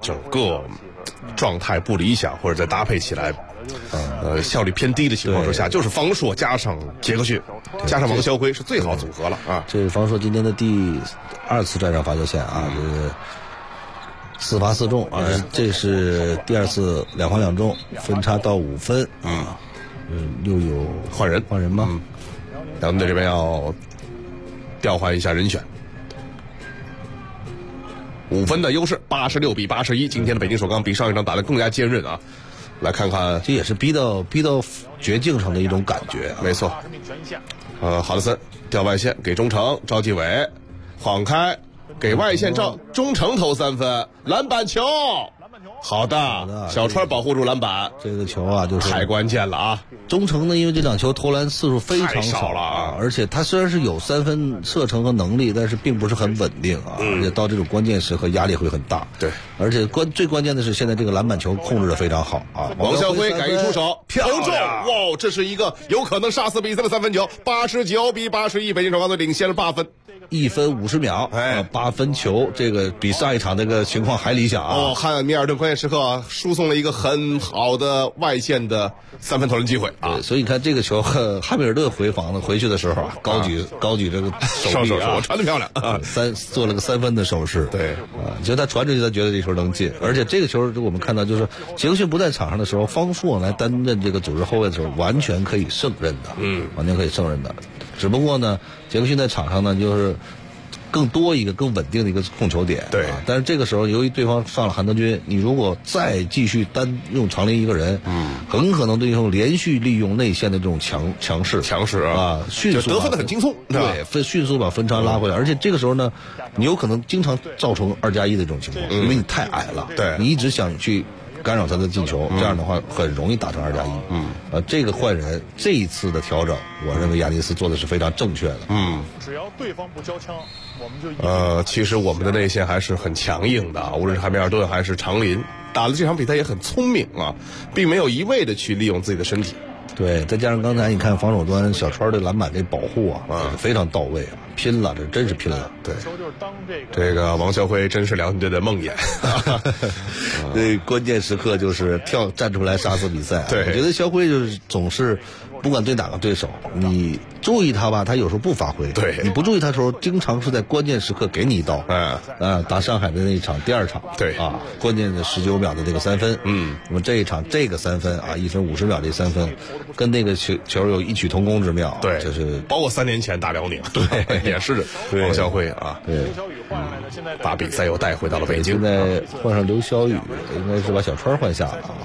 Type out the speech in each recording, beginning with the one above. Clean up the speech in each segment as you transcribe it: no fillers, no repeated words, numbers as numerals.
整个状态不理想，或者再搭配起来效率偏低的情况之下，就是方硕加上杰克逊加上王肖辉是最好组合了啊。 这是方硕今天的第2次站上罚球线啊，这是4罚4中啊，这是第2次2罚2中，分差到5分啊。又有换人吗？辽宁队这边要调换一下人选。5分的优势，86比81。今天的北京首钢比上一场打得更加坚韧啊！来看看， 这也是逼到绝境上的一种感觉啊。 没错。哈德森调外线给中程赵继伟，晃开给外线中程投3分，篮板球。好的，小川保护住篮板， 这个球啊就是太关键了啊！ 中程呢，因为这两球投篮次数非常少了啊， 而且他虽然是有3分射程和能力，但是并不是很稳定啊，而且到这种关键时刻压力会很大。 对， 而且最关键的是现在这个篮板球控制的非常好啊。 王肖辉敢于出手，投中，哇，这是一个有可能杀死比赛的3分球，89比81，北京首钢队领先了8分。 1分50秒，8分球，这个比上一场那个情况还理想啊！ 汉密尔顿关键时刻输送了一个很好的外线的3分投篮机会啊！ 所以你看这个球，汉密尔顿回去的时候啊，高举这个手臂啊， 传得漂亮啊， 做了个3分的手势。 对啊，其实他传出去，他觉得这球能进，而且这个球我们看到就是杰克逊不在场上的时候，方硕来担任这个组织后卫的时候，完全可以胜任的，完全可以胜任的。只不过呢，杰克逊在场上呢，就是更多一个更稳定的一个控球点。 对， 但是这个时候由于对方上了韩德君，你如果再继续单用长林一个人，很可能对方连续利用内线的这种强势啊，迅速得分的很轻松， 对，迅速把分差拉回来。而且这个时候呢，你有可能经常造成2+1的这种情况，因为你太矮了， 对， 你一直想去干扰他的进球，这样的话很容易打成2+1。这个换人这一次的调整，我认为亚尼斯做的是非常正确的。 只要对方不交枪，我们就其实我们的内线还是很强硬的，无论是汉密尔顿还是长林，打了这场比赛也很聪明啊，并没有一味的去利用自己的身体。 对，再加上刚才你看防守端小川的篮板这保护啊，非常到位啊，拼了，这真是拼了。 对，这个王肖辉真是辽宁队的梦魇。 对，关键时刻就是站出来杀死比赛。 对， 我觉得肖辉就是总是不管对哪个对手，你注意他吧，他有时候不发挥； 对， 你不注意他的时候，经常是在关键时刻给你一刀。打上海的那一场第2场， 对啊，关键的19秒的这个3分。那么这一场这个3分啊，1分50秒这3分，跟那个球有异曲同工之妙。 对， 就是包括3年前打辽宁，对，也是王肖辉啊， 对， 把比赛又带回到了北京。 现在换上刘晓宇，应该是把小川换下了啊。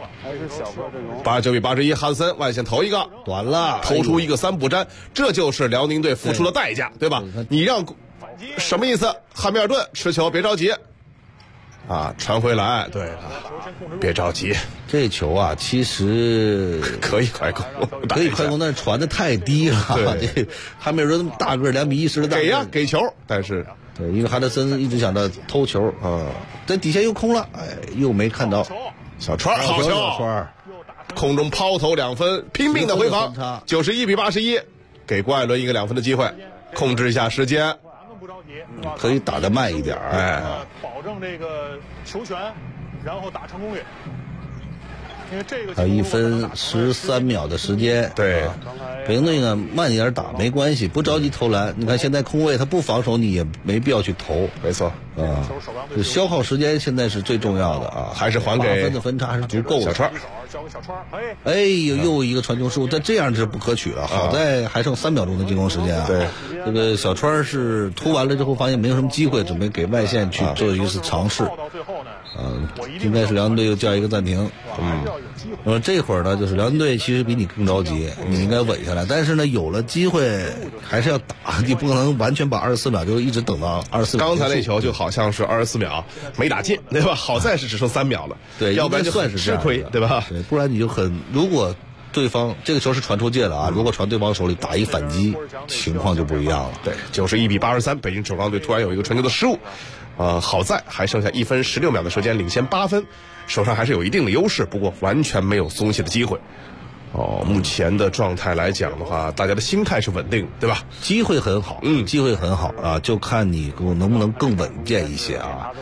89比81，哈德森外线投一个短了， 投出一个3不沾，这就是辽宁队付出的代价，对吧？你让什么意思？汉密尔顿持球别着急啊，传回来，对了，别着急。 这球啊，其实可以快攻， 但是传的太低了。这汉密尔顿那么大个，2.10米的大个， 给球，但是对，因为哈德森一直想着偷球啊，在底下又空了，又没看到。 小川好球， 小川空中抛投2分，拼命的回防，91比81，给郭艾伦一个2分的机会，控制一下时间， 可以打得慢一点， 保证这个球权，然后打成攻略。因为这个还有1分13秒的时间， 对， 北京队呢慢一点打没关系，不着急投篮。你看现在空位他不防守，你也没必要去投， 没错啊，消耗时间现在是最重要的啊， 还是还给 8分的分差还是足够的。 小川， 哎呦，又一个传球失误，但这样是不可取了。好在还剩3秒钟的进攻时间啊。 对， 这个小川是突完了之后发现没有什么机会，准备给外线去做一次尝试。应该是辽宁队又叫一个暂停。这会儿呢，就是辽宁队其实比你更着急，你应该稳下来。但是呢，有了机会还是要打，你不可能完全把24秒就一直等到24秒。 刚才那球就好像是24秒没打进，对吧？好在是只剩3秒了， 对， 要不然就算是吃亏，对吧？ 对，不然你就如果对方这个球是传出界了啊，如果传对方手里打一反击，情况就不一样了。 对，91比83，北京首钢队突然有一个传球的失误，好在还剩下1分16秒的时间，领先8分，手上还是有一定的优势，不过完全没有松懈的机会。目前的状态来讲的话，大家的心态是稳定，对吧？ 机会很好，机会很好啊，就看你能不能更稳健一些啊。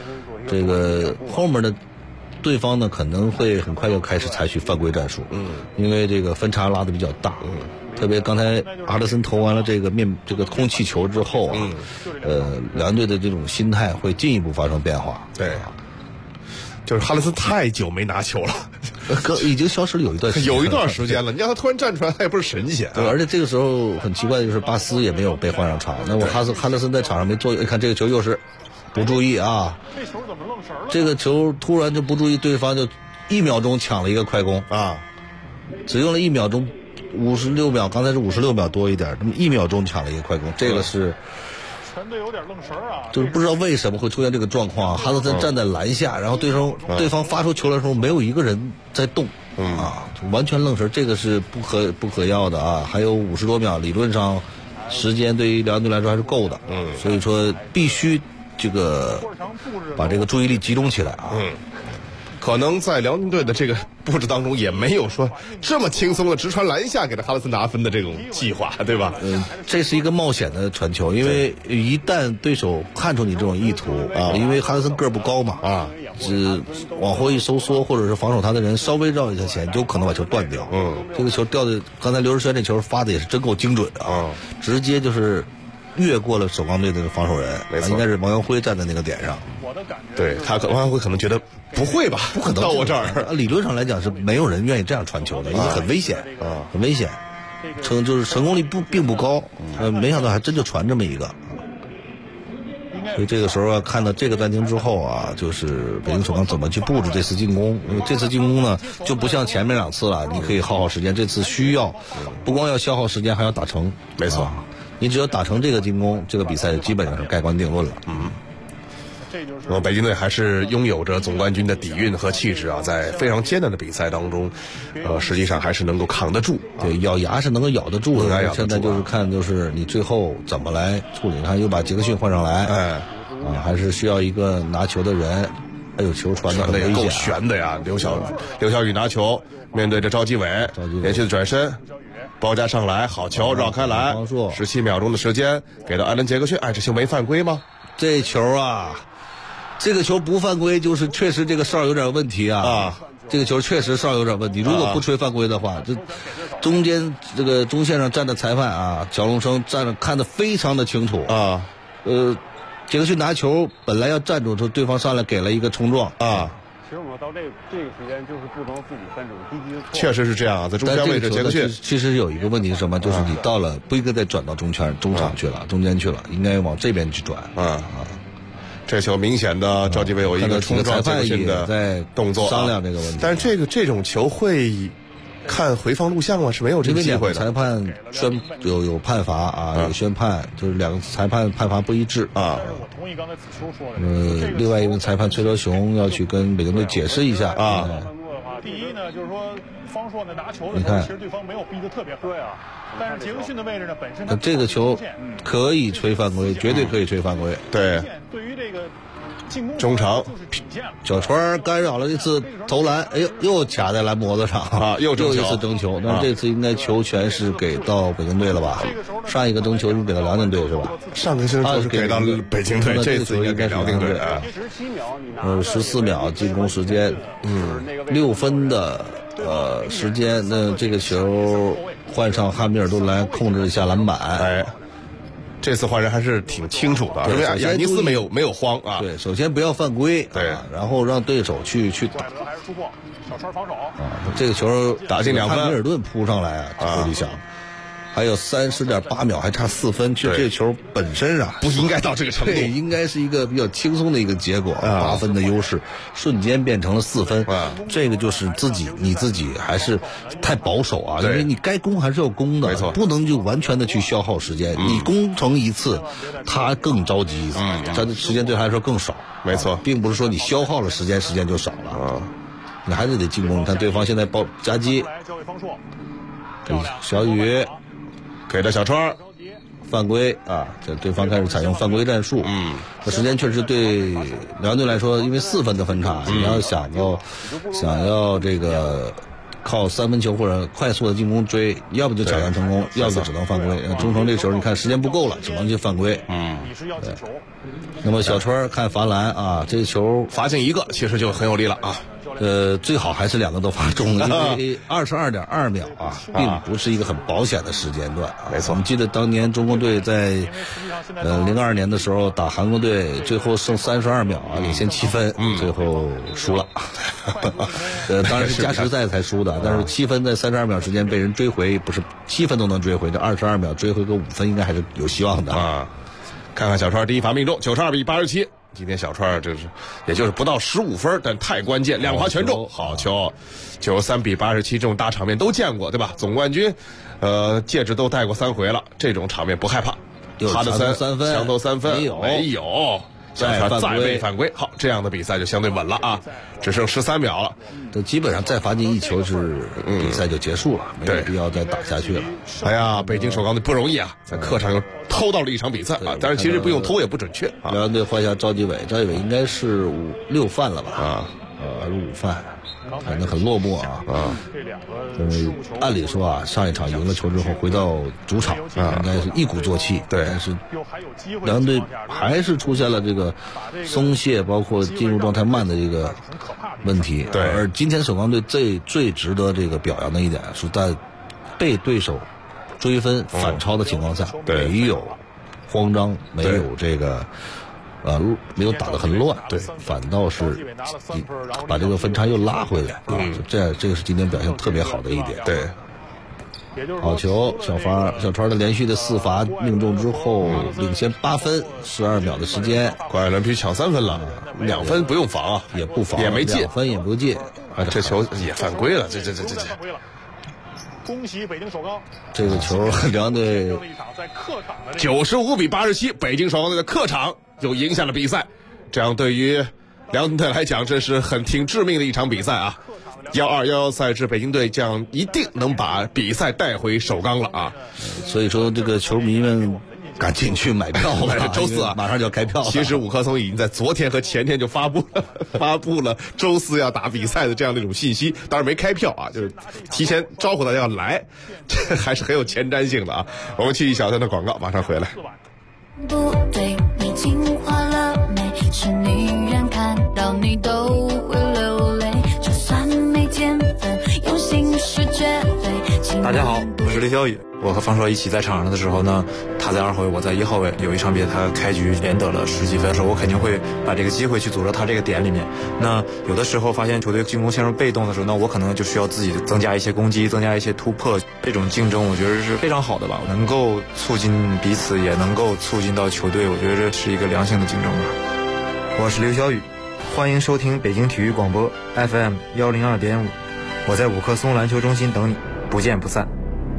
这个后面的对方呢可能会很快就开始采取犯规战术，因为这个分差拉得比较大，特别刚才阿德森投完了这个空气球之后啊，两队的这种心态会进一步发生变化。 对，就是哈德森太久没拿球了， 已经消失了有一段时间了。你让他突然站出来，他也不是神仙。 对，而且这个时候很奇怪的就是巴斯也没有被换上场，那我哈德森在场上没做，看这个球又是不注意啊， 这球怎么愣神了？ 这个球突然就不注意，对方就1秒钟抢了一个快攻啊， 只用了1秒钟，56秒，刚才是56秒多一点，那么1秒钟抢了一个快攻，这个是全队有点愣神啊， 就是不知道为什么会出现这个状况。哈德森站在篮下，然后对方发出球来的时候没有一个人在动，完全愣神，这个是不可要的啊。还有50多秒，理论上时间对于辽宁队来说还是够的，所以说必须这个把这个注意力集中起来啊。 可能在辽宁队的这个布置当中也没有说这么轻松的直传篮下给他哈德森拿分的这种计划，对吧？ 这是一个冒险的传球，因为一旦对手看出你这种意图啊，因为哈德森个儿不高嘛啊，只往后一收缩或者是防守他的人稍微绕一下前，就可能把球断掉。这个球掉的，刚才刘世轩这球发的也是真够精准啊，直接就是越过了首钢队的防守人，应该是王阳辉站在那个点上。 对，王阳辉可能觉得不会吧，不可能到我这儿。 理论上来讲是没有人愿意这样传球的，因为很危险，很危险，就是成功率并不高。没想到还真就传这么一个。所以这个时候啊，看到这个暂停之后啊，就是北京首钢怎么去布置这次进攻。因为这次进攻呢，就不像前面2次了，你可以耗耗时间，这次需要不光要消耗时间，还要打成。 没错， 你只要打成这个进攻，这个比赛基本上是盖棺定论了。 那么北京队还是拥有着总冠军的底蕴和气质啊，在非常艰难的比赛当中，实际上还是能够扛得住。 对，咬牙是能够咬得住的。现在就是看就是你最后怎么来处理。你看又把杰克逊换上来，还是需要一个拿球的人，还有球传的很危险， 够悬的呀。刘晓宇拿球，面对着赵继伟，连续的转身。包夹上来，好球绕开来，17秒钟的时间给到艾伦杰克逊，这球没犯规吗？ 这球啊，这个球不犯规，就是确实这个哨有点问题啊。这个球确实哨有点问题，如果不吹犯规的话，这中间这个中线上站的裁判啊，乔龙生站着看得非常的清楚啊。杰克逊拿球本来要站住，对方上来给了一个冲撞啊。 其实我们到这个时间就是不能自己犯这种低级的错。 确实是这样，在中间位置杰克逊其实有一个问题是什么？就是你到了不应该再转到中场去了，中间去了，应该往这边去转。 这球明显的赵继伟有一个冲撞杰克逊的动作， 商量这个问题。 但是这种球会看回放录像吗？是没有这个机会的。 裁判有判罚啊，有宣判，就是2个裁判判罚不一致啊。 我同意刚才子秋说的。 另外一名裁判崔德雄要去跟北京队解释一下啊。 第一呢，就是说方硕呢拿球的时候，其实对方没有逼得特别狠啊。但是杰克逊的位置呢，本身这个球可以吹犯规，绝对可以吹犯规。 对。 对于这个进攻中场小川干扰了这次投篮，又卡在篮脖子上啊，又一次争球。但这次应该球权是给到北京队了吧？上一个争球是给到辽宁队是吧？ 上个争球是给到北京队，这次应该给辽宁队啊。 14秒进攻时间，6分的时间，那这个球换上哈密尔顿来控制一下篮板。 这次换人还是挺清楚的，因为亚尼斯没有慌啊。 对，首先不要犯规， 对， 然后让对手去打。 还是突破，小川防守这个球打进2分， 哈密尔顿扑上来啊，理想。还有30.8秒，还差4分。其实这球本身啊， 不应该到这个程度， 对，应该是一个比较轻松的一个结果。8分的优势，瞬间变成了4分。这个就是你自己还是太保守啊，因为你该攻还是要攻的， 没错， 不能就完全的去消耗时间。你攻成一次，他更着急一次，他的时间对他来说更少。 没错， 并不是说你消耗了时间就少了。你还是得进攻。你看对方现在夹击，小雨。 给到小川， 犯规啊！这对方开始采用犯规战术。这时间确实对辽宁队来说，因为4分的分差，你要想要这个靠3分球或者快速的进攻追，要不就抢断成功，要不就只能犯规。中程这球你看时间不够了，只能去犯规。对。那么小川看罚篮啊，这球罚进一个其实就很有力了啊。 最好还是2个都罚中，因为22.2秒啊，并不是一个很保险的时间段啊。 没错， 我们记得当年中国队在02年的时候打韩国队，最后剩32秒啊，领先7分，最后输了。当然是加时赛才输的，但是7分在32秒时间被人追回，不是7分都能追回，这22秒追回个5分应该还是有希望的啊。看看小川第一罚命中，92-87。今天小川也就是不到15分，但太关键，2罚全中，好球！93-87这种大场面都见过，对吧？总冠军，戒指都戴过3回了，这种场面不害怕。他的3分，强投3分，没有。小川再被犯规，好，这样的比赛就相对稳了啊，只剩13秒了， 这基本上再罚进1球是比赛就结束了，没有必要再打下去了。 哎呀，北京首钢队不容易啊，在客场又偷到了一场比赛啊，但是其实不用偷也不准确啊。 辽源队换下赵继伟应该是6犯了吧？啊，还是5犯。反正很落寞啊！按理说啊，上一场赢了球之后回到主场啊，应该是一鼓作气。 对， 但是辽源队还是出现了这个松懈，包括进入状态慢的这个问题。 对， 而今天首钢队最值得这个表扬的一点是在被对手追分反超的情况下，没有慌张，没有这个。没有打得很乱， 对， 反倒是把这个分差又拉回来，这个是今天表现特别好的一点。 对， 好球，小川的连续的4罚命中之后，领先8分，12秒的时间， 关键必须抢3分了，2分不用防啊， 也不防， 也没进 ，2分也不进， 这球也犯规了，这。 恭喜北京首钢！ 这个球辽源队 95-87，北京首钢队的客场就赢下了比赛，这样对于辽源队来讲，这是很挺致命的一场比赛啊。12-11赛制，北京队将一定能把比赛带回首钢了啊。 所以说，这个球迷们赶紧去买票了， 周4啊， 马上就要开票了。 其实五棵松已经在昨天和前天就发布了周4要打比赛的这样的一种信息，当然没开票啊，就是提前招呼大家要来，这还是很有前瞻性的啊。我们去一小段的广告，马上回来。 不对，你进化了没？是女人看到你都会流泪，就算没天分，用心是绝对。 大家好，我是刘晓宇。我和方硕一起在场上的时候呢，他在2号位，我在1号位。有一场比赛，他开局连得了10几分的时候，我肯定会把这个机会去组织他这个点里面。那有的时候发现球队进攻陷入被动的时候，那我可能就需要自己增加一些攻击，增加一些突破。这种竞争，我觉得是非常好的吧，能够促进彼此，也能够促进到球队。我觉得这是一个良性的竞争吧。我是刘晓宇，欢迎收听北京体育广播 FM 102.5，我在五棵松篮球中心等你，不见不散。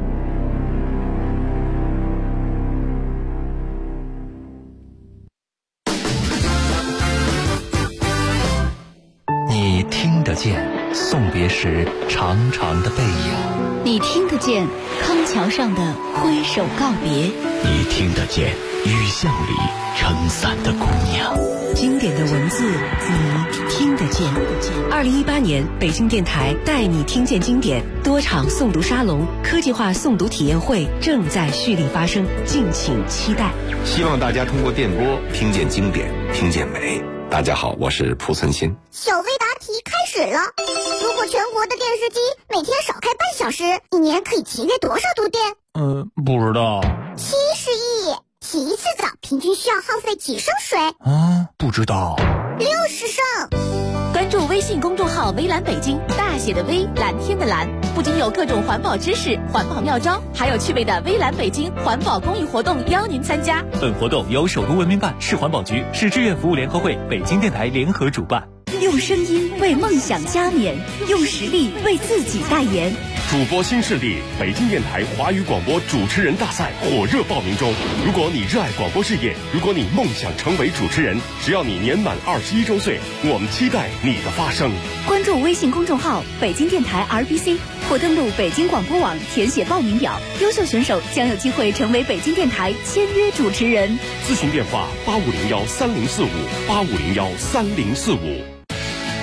你听得见送别时长长的背影， 你听得见康桥上的挥手告别， 你听得见雨巷里撑伞的姑娘。 经典的文字你听得见。2018年北京电台带你听见经典多场诵读沙龙、科技化诵读体验会正在蓄力发生，敬请期待。 希望大家通过电波听见经典，听见美。大家好，我是蒲存昕。 小微答题开始了。如果全国的电视机每天少开半小时，一年可以节约多少度电？ 不知道。 70亿。洗一次澡平均需要耗费几升水？ 不知道。 60升。 关注微信公众号微蓝北京，大写的微，蓝天的蓝，不仅有各种环保知识、环保妙招，还有趣味的微蓝北京环保公益活动邀您参加。 本活动由首都文明办、市环保局、市志愿服务联合会、北京电台联合主办。 用声音为梦想加冕，用实力为自己代言。 主播新势力北京电台华语广播主持人大赛火热报名中。如果你热爱广播事业，如果你梦想成为主持人，只要你年满21周岁，我们期待你的发声。 关注微信公众号北京电台 RBC 或登录北京广播网填写报名表，优秀选手将有机会成为北京电台签约主持人。 咨询电话8501304585013045。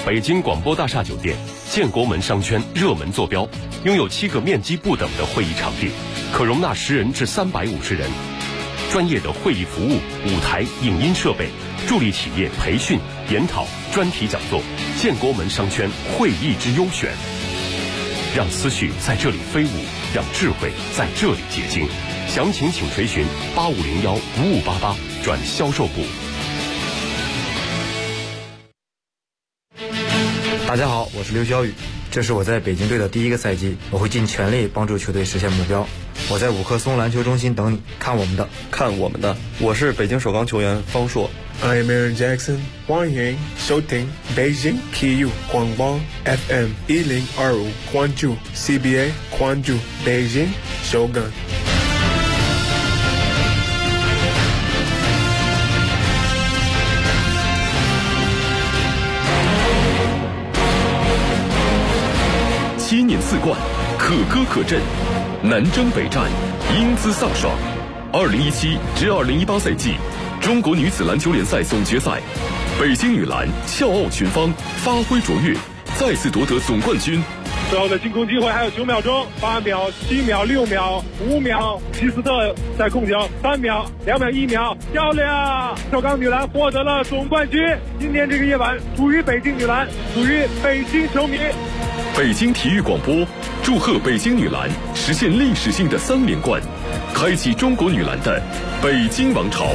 北京广播大厦酒店，建国门商圈热门坐标，拥有7个面积不等的会议场地，可容纳10人至350人。专业的会议服务、舞台、影音设备，助力企业培训、研讨、专题讲座。建国门商圈会议之优选，让思绪在这里飞舞，让智慧在这里结晶。详情请垂询8501-5588转销售部。 大家好，我是刘晓宇，这是我在北京队的第1个赛季，我会尽全力帮助球队实现目标。我在5棵松篮球中心等你，看我们的， 看我们的。我是北京首钢球员方硕。 I'm Aaron Jackson， 欢迎收听北京体育广播 FM 1025，关注 CBA， 关注北京首钢。 7年4冠，可歌可阵，南征北战，英姿飒爽。2017至2018赛季中国女子篮球联赛总决赛，北京女篮笑傲群芳，发挥卓越，再次夺得总冠军。 最后的进攻机会还有9秒钟，8秒、7秒、6秒、5秒，吉斯特在控球，3秒、2秒、1秒，漂亮！首钢女篮获得了总冠军。今天这个夜晚属于北京女篮，属于北京球迷。 北京体育广播祝贺北京女篮实现历史性的3连冠，开启中国女篮的北京王朝。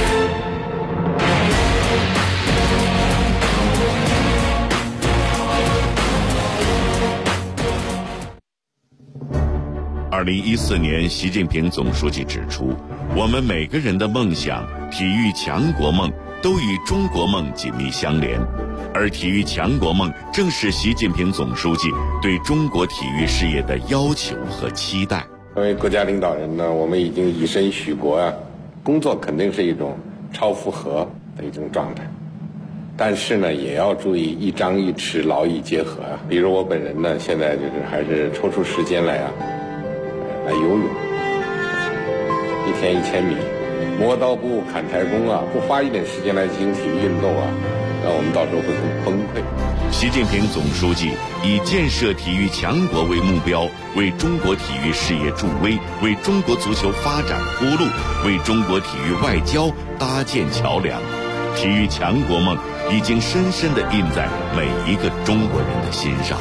2014年，习近平总书记指出，我们每个人的梦想、体育强国梦都与中国梦紧密相连，而体育强国梦正是习近平总书记对中国体育事业的要求和期待。 作为国家领导人呢，我们已经以身许国啊，工作肯定是一种超负荷的一种状态，但是呢，也要注意一张一弛，劳逸结合啊。比如我本人呢，现在就是还是抽出时间来游泳，1天1000米，磨刀不误砍柴工啊，不花一点时间来进行体育运动啊，那我们到时候会很崩溃。 习近平总书记以建设体育强国为目标，为中国体育事业助威，为中国足球发展铺路，为中国体育外交搭建桥梁。体育强国梦已经深深地印在每一个中国人的心上。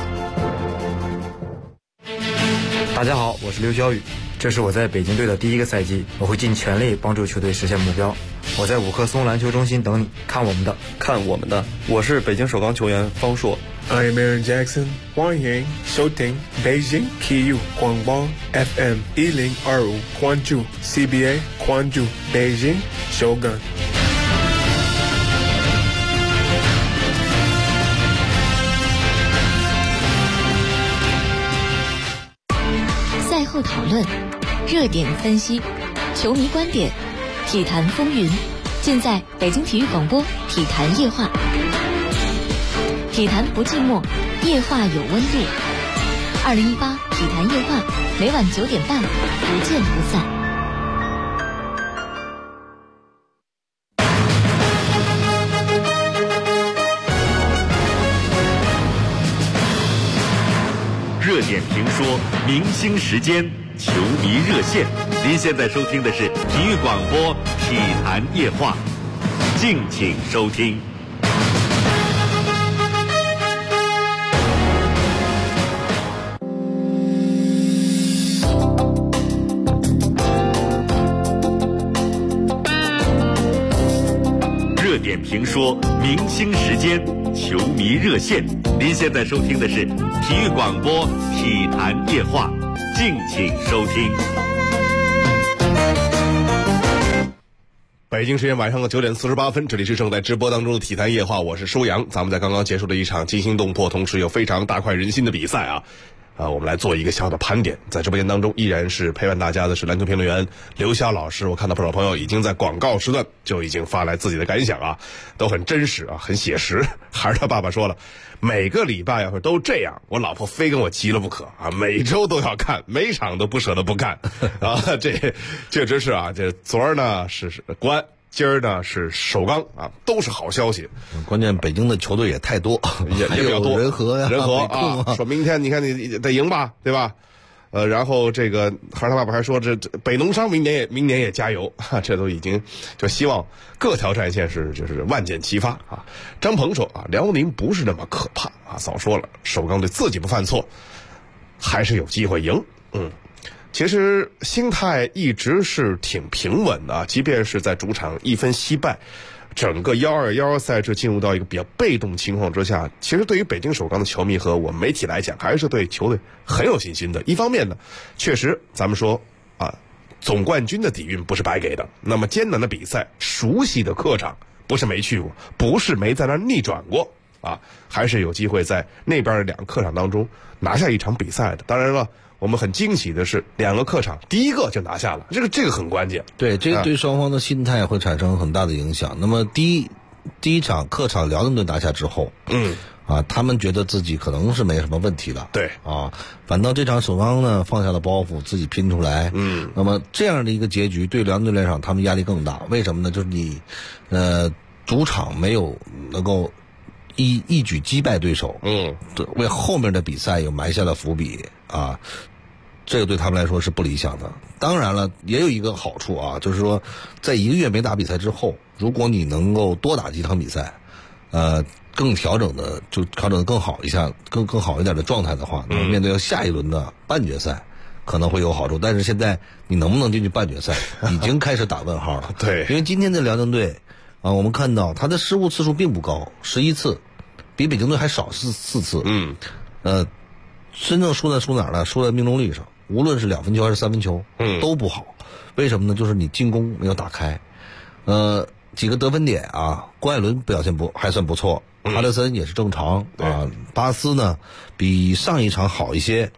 大家好，我是刘晓宇，这是我在北京队的第1个赛季，我会尽全力帮助球队实现目标。我在5棵松篮球中心等你，看我们的， 看我们的。我是北京首钢球员方硕。 I'm Aaron Jackson， 欢迎收听北京体育广播 FM 1025，关注 CBA， 关注北京首钢。 赛后讨论，热点分析，球迷观点，体坛风云，尽在北京体育广播体坛夜话。体坛不寂寞，夜话有温度。2018体坛夜话，每晚9点半，不见不散。 热点评说，明星时间，球迷热线。您现在收听的是体育广播体坛夜话，敬请收听。热点评说，明星时间，球迷热线。您现在收听的是体育广播体坛夜话，敬请收听。 北京时间晚上的9点48分，这里是正在直播当中的体坛夜话，我是舒阳。咱们在刚刚结束了一场惊心动魄，同时又非常大快人心的比赛啊！我们来做一个小的盘点。在直播间当中，依然是陪伴大家的是篮球评论员刘晓老师。我看到不少朋友已经在广告时段就已经发来自己的感想啊，都很真实啊，很写实。还是他爸爸说了，每个礼拜要是都这样，我老婆非跟我急了不可啊！每周都要看，每场都不舍得不看啊！这确实是啊，这昨儿呢是国安今儿呢是首钢啊，都是好消息。 关键北京的球队也太多， 也比较多， 人和呀， 人和啊。说明天你看你得赢吧，对吧？然后这个孩儿他爸爸还说这北农商明年也加油，这都已经就希望各条战线就是万箭齐发啊。张鹏说啊，辽宁不是那么可怕啊，早说了，首钢队自己不犯错，还是有机会赢。其实心态一直是挺平稳的，即便是在主场一分惜败，整个1-2赛制进入到一个比较被动情况之下，其实对于北京首钢的球迷和我们媒体来讲，还是对球队很有信心的。一方面呢，确实咱们说啊，总冠军的底蕴不是白给的，那么艰难的比赛，熟悉的客场不是没去过，不是没在那儿逆转过啊，还是有机会在那边的2个客场当中拿下一场比赛的。当然了，我们很惊喜的是2个客场第一个就拿下了，这个很关键。 对，这个对双方的心态会产生很大的影响。那么第一场客场辽宁队拿下之后，他们觉得自己可能是没什么问题了。 对啊，反倒这场首钢呢放下了包袱，自己拼出来。那么这样的一个结局对辽宁队来讲，他们压力更大。为什么呢？就是你主场没有能够一举击败对手，为后面的比赛又埋下了伏笔啊，这个对他们来说是不理想的。当然了，也有一个好处啊，就是说在1个月没打比赛之后，如果你能够多打几场比赛，更调整的更好一下，更好一点的状态的话，那么面对下一轮的半决赛可能会有好处。但是现在你能不能进去半决赛，已经开始打问号了。 对， 因为今天的辽宁队啊，我们看到他的失误次数并不高，11次，比北京队还少4次。真正输在哪儿呢？输在命中率上，无论是2分球还是3分球，都不好。为什么呢？就是你进攻没有打开。几个得分点啊，郭艾伦表现还算不错，哈德森也是正常啊。巴斯呢比上一场好一些，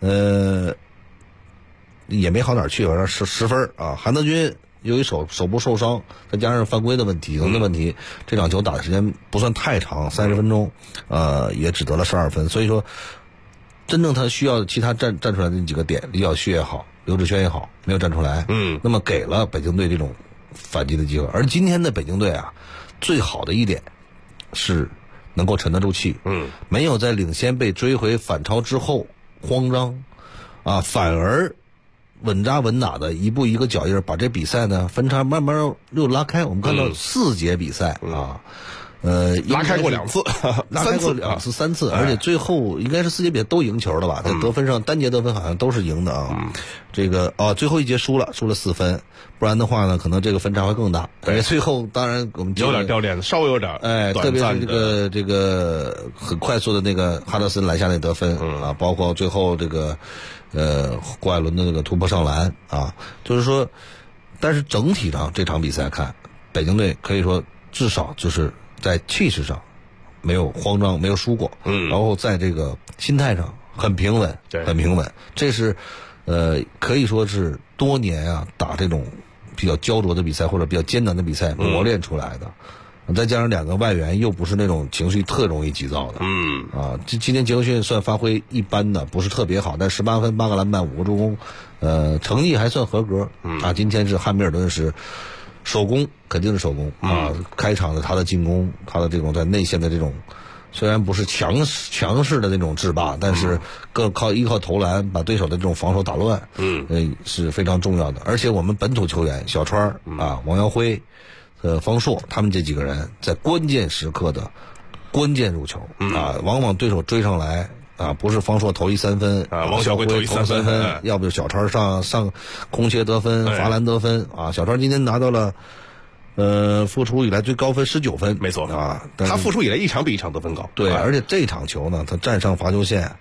也没好哪儿去，反正10分啊。韩德君由于手部受伤，再加上犯规的问题、等等问题，这场球打的时间不算太长，30分钟，也只得了12分。所以说，真正他需要其他站出来的那几个点，李晓旭也好，刘志轩也好，没有站出来。那么给了北京队这种反击的机会。而今天的北京队啊，最好的一点是能够沉得住气，没有在领先被追回反超之后慌张，啊，反而稳扎稳打的一步一个脚印，把这比赛呢分差慢慢又拉开。我们看到4节比赛啊， 拉开过2次， 拉开过2次、3次，而且最后应该是4节比赛都赢球了吧？在得分上，单节得分好像都是赢的啊。这个最后一节输了4分，不然的话呢，可能这个分差会更大。而且最后当然我们有点掉链子，稍微有点特别是这个很快速的那个哈德森篮下那得分啊，包括最后这个郭艾伦的那个突破上篮啊，就是说，但是整体上这场比赛看，北京队可以说至少就是在气势上没有慌张，没有输过，然后在这个心态上很平稳，很平稳。这是可以说是多年啊打这种比较焦灼的比赛或者比较艰难的比赛磨练出来的。再加上2个外援又不是那种情绪特容易急躁的，今天杰克逊算发挥一般的，不是特别好，但18分8个篮板5个助攻，成绩还算合格啊。今天是汉密尔顿是首攻，肯定是首攻啊。开场的他的进攻，他的这种在内线的这种，虽然不是强势的那种制霸，但是依靠投篮把对手的这种防守打乱，是非常重要的。而且我们本土球员小川啊、王耀辉、方硕，他们这几个人在关键时刻的关键入球啊，往往对手追上来啊，不是方硕投3分啊， 王晓辉投3分， 要不就小川上空切得分、罚篮得分啊。小川今天拿到了复出以来最高分19分， 没错啊。 他复出以来一场比一场得分高， 对，而且这场球呢，他站上罚球线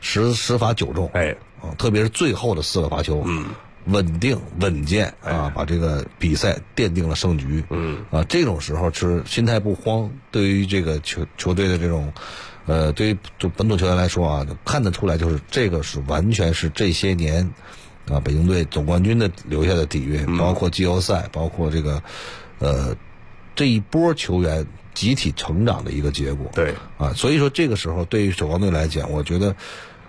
10罚9中，特别是最后的4个罚球，稳定稳健啊，把这个比赛奠定了胜局。这种时候是心态不慌，对于这个球队的这种对于就本土球员来说啊，看得出来，就是这个是完全是这些年啊北京队总冠军的留下的底蕴，包括季后赛，包括这个这一波球员集体成长的一个结果。 对啊， 所以说这个时候对于首钢队来讲，我觉得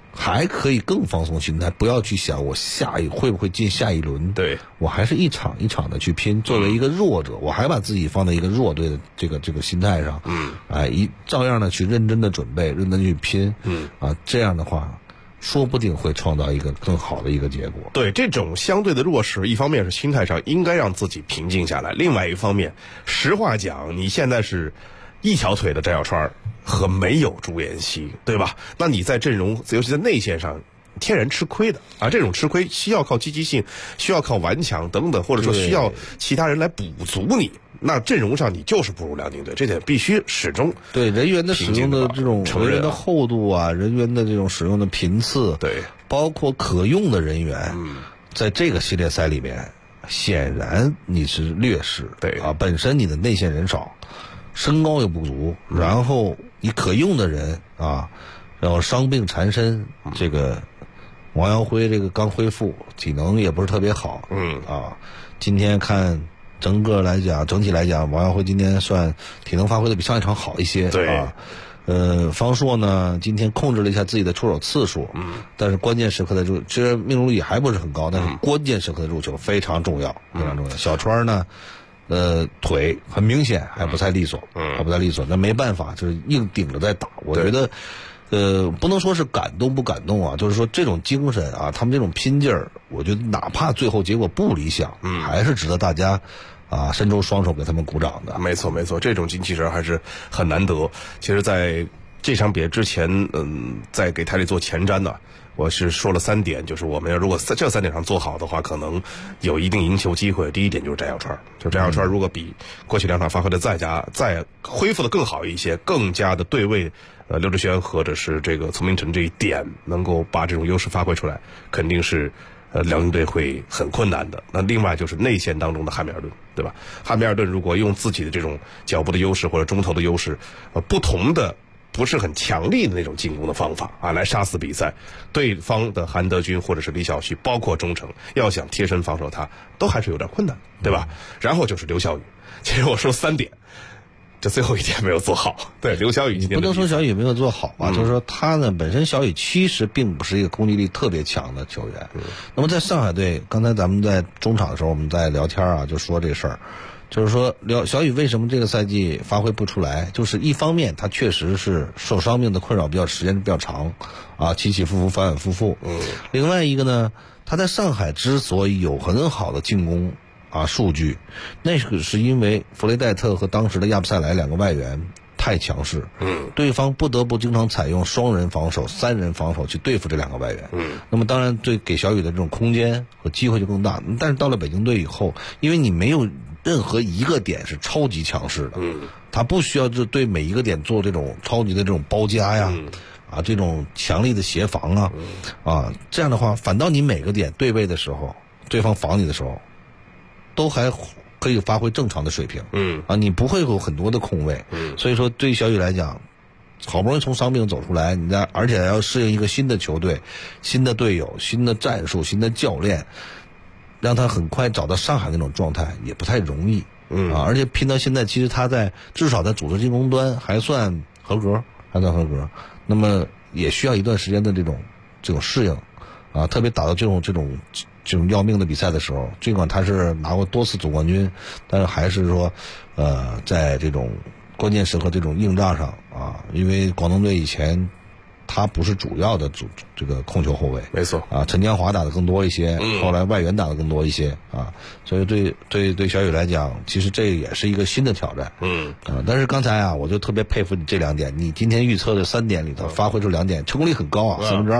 还可以更放松心态，不要去想我会不会进下一轮。 对， 我还是一场一场的去拼。作为一个弱者，我还把自己放在一个弱队的这个心态上。照样的去认真的准备，认真去拼。这样的话，说不定会创造一个更好的一个结果。 对，这种相对的弱势，一方面是心态上应该让自己平静下来，另外一方面，实话讲，你现在是一条腿的翟小川和没有朱妍希，对吧？那你在阵容，尤其在内线上，天然吃亏的啊！这种吃亏需要靠积极性，需要靠顽强等等，或者说需要其他人来补足你。那阵容上你就是不如辽宁队，这点必须始终对人员的使用的这种人员的厚度啊，人员的这种使用的频次， 对， 包括可用的人员，在这个系列赛里面，显然你是劣势。 对啊，本身你的内线人少，身高又不足，然后你可用的人啊，然后伤病缠身，这个王耀辉这个刚恢复，体能也不是特别好。今天看整体来讲，王耀辉今天算体能发挥的比上一场好一些。 对啊，方硕呢今天控制了一下自己的出手次数，但是关键时刻的其实命中率还不是很高，但是关键时刻的入球非常重要，非常重要。小川呢，腿很明显还不太利索，那没办法，就是硬顶着在打。我觉得，不能说是感动不感动啊，就是说这种精神啊，他们这种拼劲儿，我觉得哪怕最后结果不理想，还是值得大家伸出双手给他们鼓掌的。 没错，这种精气神还是很难得。其实，在这场比赛之前，在给泰利做前瞻呢，我是说了3点，就是我们如果在这3点上做好的话，可能有一定赢球机会。第一点就是翟小川，翟小川如果比过去2场发挥的再恢复的更好一些，更加的对位刘志轩或者是这个丛明晨这一点，能够把这种优势发挥出来，肯定是辽宁队会很困难的。那另外就是内线当中的汉密尔顿，对吧？汉密尔顿如果用自己的这种脚步的优势或者中投的优势，不同的不是很强力的那种进攻的方法来杀死比赛，对方的韩德君或者是李晓旭，包括中程，要想贴身防守他，都还是有点困难，对吧？然后就是刘晓宇，其实我说3点。这最后一点没有做好。对，刘晓宇今天不能说小宇没有做好吧，就是说他呢本身小宇其实并不是一个攻击力特别强的球员。那么在上海队，刚才咱们在中场的时候我们在聊天就说这事儿，就是说小宇为什么这个赛季发挥不出来，就是一方面他确实是受伤病的困扰时间比较长起起伏伏反反复复。另外一个呢，他在上海之所以有很好的进攻数据，那是因为弗雷戴特和当时的亚布塞莱2个外援太强势，对方不得不经常采用双人防守、3人防守去对付这2个外援。那么当然对给小宇的这种空间和机会就更大。但是到了北京队以后，因为你没有任何一个点是超级强势的，他不需要就对每一个点做这种超级的这种包夹呀。这种强力的协防这样的话，反倒你每个点对位的时候，对方防你的时候，都还可以发挥正常的水平。你不会有很多的空位。所以说对于小宇来讲，好不容易从伤病走出来，而且要适应一个新的球队、新的队友、新的战术、新的教练，让他很快找到上海那种状态也不太容易。而且拼到现在，其实他至少在组织进攻端还算合格。那么也需要一段时间的这种适应特别打到这种要命的比赛的时候，尽管他是拿过多次总冠军，但是还是说在这种关键时刻这种硬仗上因为广东队以前他不是主要的这个控球后卫， 没错陈江华打的更多一些，后来外援打的更多一些所以对小宇来讲，其实这也是一个新的挑战。但是刚才我就特别佩服你这2点，你今天预测的3点里头发挥出2点，成功率很高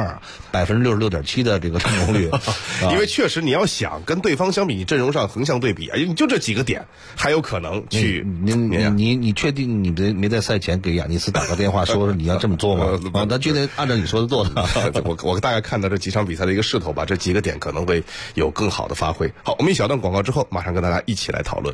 2%，66.7%的这个成功率。 因为确实你要想跟对方相比，你阵容上横向对比你就这几个点还有可能去。 你确定你没在赛前给雅尼斯打个电话说你要这么做吗？他绝对按照你说的做的。 我大概看到这几场比赛的一个势头吧，这几个点可能会有更好的发挥。好，我们一小段广告之后，马上跟大家一起来讨论。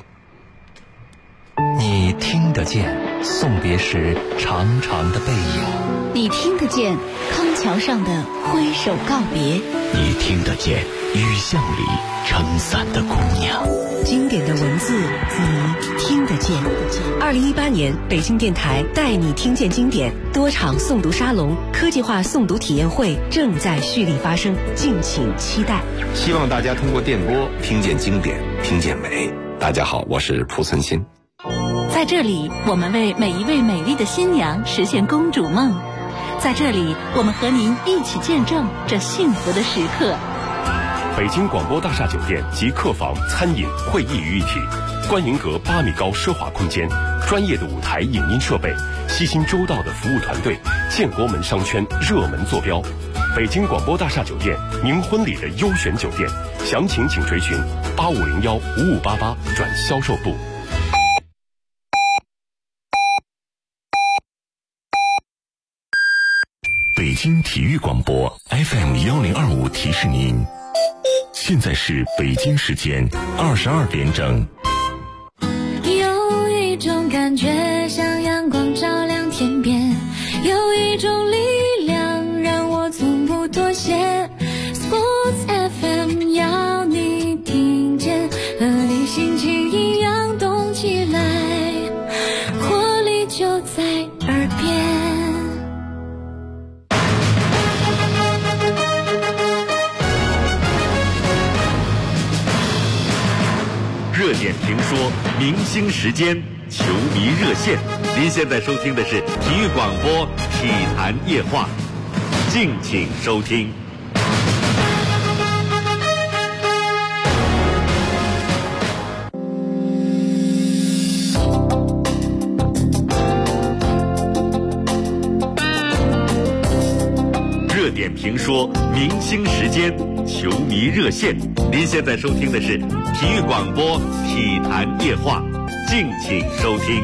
你听得见送别时长长的背影， 你听得见康桥上的挥手告别， 你听得见雨巷里撑伞的姑娘。 经典的文字你听得见。2018年北京电台带你听见经典多场诵读沙龙、科技化诵读体验会正在蓄力发生，敬请期待。 希望大家通过电波听见经典，听见美。大家好，我是蒲存昕。 在这里，我们为每一位美丽的新娘实现公主梦。在这里，我们和您一起见证这幸福的时刻。 北京广播大厦酒店集客房、餐饮、会议于一体，观云阁8米高奢华空间，专业的舞台影音设备，悉心周到的服务团队，建国门商圈热门坐标。北京广播大厦酒店，您婚礼的优选酒店，详情请垂询8501-5588转销售部。 北京体育广播 FM1025提示您，现在是北京时间22点整。 有一种感觉像阳光照亮天边，有一种力量让我从不妥协。 Sports FM 要你听见，和你心情一样动起来，活力就在耳边。 热点评说，明星时间，球迷热线。您现在收听的是体育广播体坛夜话，敬请收听。热点评说，明星时间，球迷热线。您现在收听的是体育广播体坛夜话，敬请收听。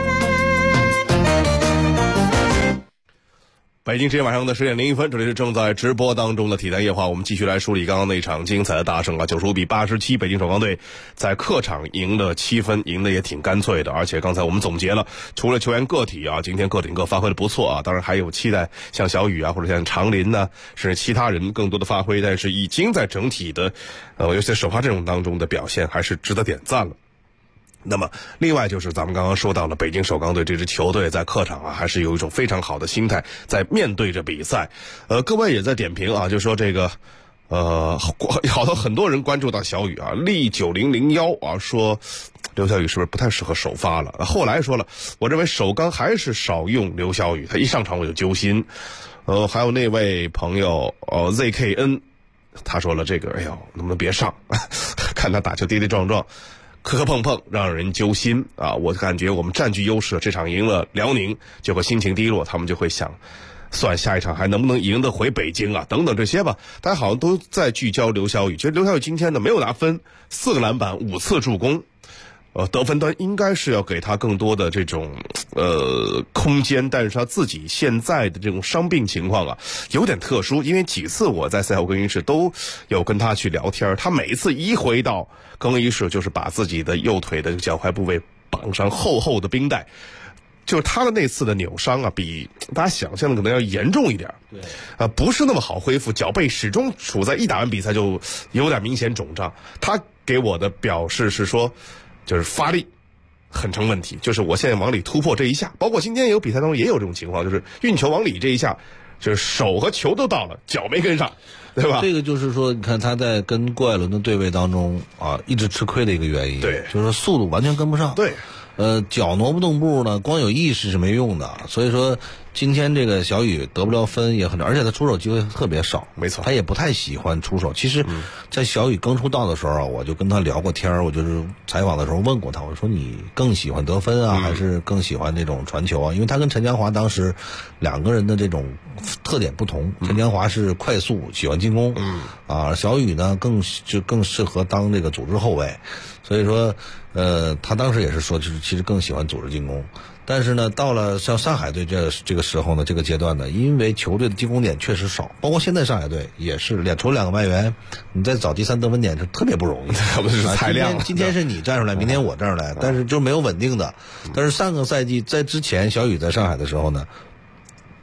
北京时间晚上的10点01分，这里是正在直播当中的体坛夜话，我们继续来梳理刚刚那场精彩的大胜啊，95比87，北京首钢队在客场赢了7分，赢得也挺干脆的。而且刚才我们总结了，除了球员个体啊，今天个顶个发挥的不错啊，当然还有期待像小雨啊，或者像长林呢，甚至其他人更多的发挥，但是已经在整体的尤其在首发阵容当中的表现还是值得点赞了。那么另外就是咱们刚刚说到了北京首钢队这支球队在客场啊，还是有一种非常好的心态在面对着比赛。各位也在点评啊，就说这个好多很多人关注到小雨啊，力9001啊，说刘晓宇是不是不太适合首发了？后来说了，我认为首钢还是少用刘晓宇，他一上场我就揪心。还有那位朋友ZKN， 他说了这个，哎呦，能不能别上？看他打球跌跌撞撞。磕磕碰碰让人揪心啊！我感觉我们占据优势，这场赢了辽宁就会心情低落，他们就会想算下一场还能不能赢得回北京啊，等等这些吧。大家好像都在聚焦刘晓宇，其实刘晓宇今天呢没有拿分，4个篮板5次助攻，得分端应该是要给他更多的这种空间，但是他自己现在的这种伤病情况啊有点特殊，因为几次我在赛后更衣室都有跟他去聊天，他每一次一回到更衣室就是把自己的右腿的脚踝部位绑上厚厚的冰带，就是他的那次的扭伤啊，比大家想象的可能要严重一点。对，不是那么好恢复，脚背始终处在一打完比赛就有点明显肿胀。他给我的表示是说，就是发力很成问题，就是我现在往里突破这一下，包括今天有比赛当中也有这种情况，就是运球往里这一下，就是手和球都到了，脚没跟上。对吧？ 这个就是说，你看他在跟郭艾伦的对位当中啊，一直吃亏的一个原因。 对， 就是说速度完全跟不上。 对， 脚挪不动步呢，光有意识是没用的。所以说，今天这个小雨得不了分也很正，而且他出手机会特别少。 没错， 他也不太喜欢出手。其实，在小雨刚出道的时候啊，我就跟他聊过天，我就是采访的时候问过他，我说你更喜欢得分啊，还是更喜欢这种传球啊？因为他跟陈江华当时两个人的这种特点不同，陈江华是快速喜欢进攻，小雨呢更适合当这个组织后卫，所以说他当时也是说，就是其实更喜欢组织进攻。但是呢，到了像上海队这个时候呢，这个阶段呢，因为球队的进攻点确实少，包括现在上海队也是除了2个外援，你再找第3得分点是特别不容易。 是太亮了。 今天是你站出来，明天我站出来，但是就没有稳定的。但是上个赛季在之前，小雨在上海的时候呢，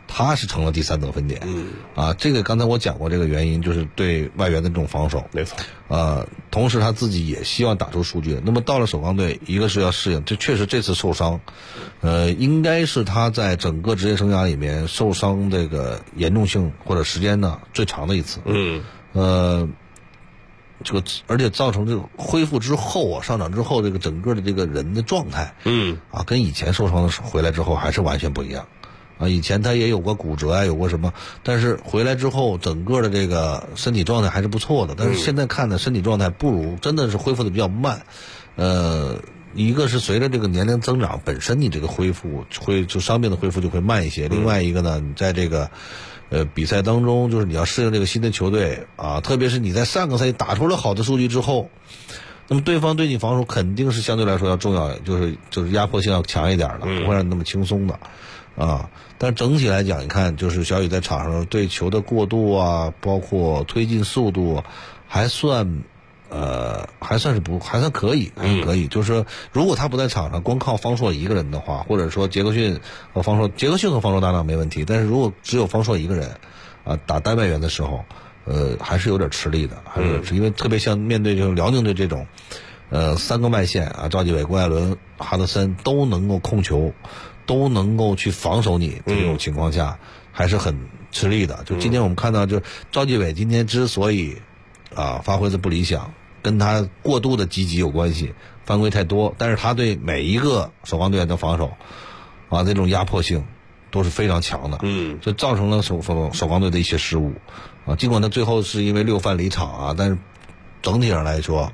他是成了第3得分点。这个刚才我讲过这个原因，就是对外援的这种防守。 没错。 同时他自己也希望打出数据。那么到了首钢队，一个是要适应，这确实这次受伤，应该是他在整个职业生涯里面受伤这个严重性或者时间呢最长的一次。这个而且造成这个恢复之后啊，上场之后这个整个的这个人的状态，跟以前受伤的时候回来之后还是完全不一样。以前他也有过骨折有过什么，但是回来之后整个的这个身体状态还是不错的。但是现在看的身体状态不如，真的是恢复的比较慢。一个是随着这个年龄增长，本身你这个恢复就伤病的恢复就会慢一些。另外一个呢，你在这个比赛当中，就是你要适应这个新的球队特别是你在上个赛季打出了好的数据之后，那么对方对你防守肯定是相对来说要重要，就是压迫性要强一点的，不会让你那么轻松的但整体来讲，你看就是小雨在场上对球的过渡包括推进速度还算可以，就是如果他不在场上，光靠方硕一个人的话，或者说杰克逊和方硕搭档没问题，但是如果只有方硕一个人打单外援的时候，还是有点吃力的，因为特别像面对就是辽宁队这种3个外线赵继伟、郭艾伦、哈德森都能够控球，都能够去防守你这种情况下，还是很吃力的。就今天我们看到，就赵继伟今天之所以发挥的不理想，跟他过度的积极有关系，犯规太多，但是他对每一个首钢队员的防守这种压迫性都是非常强的，这造成了首钢队的一些失误尽管他最后是因为6犯离场但是整体上来说，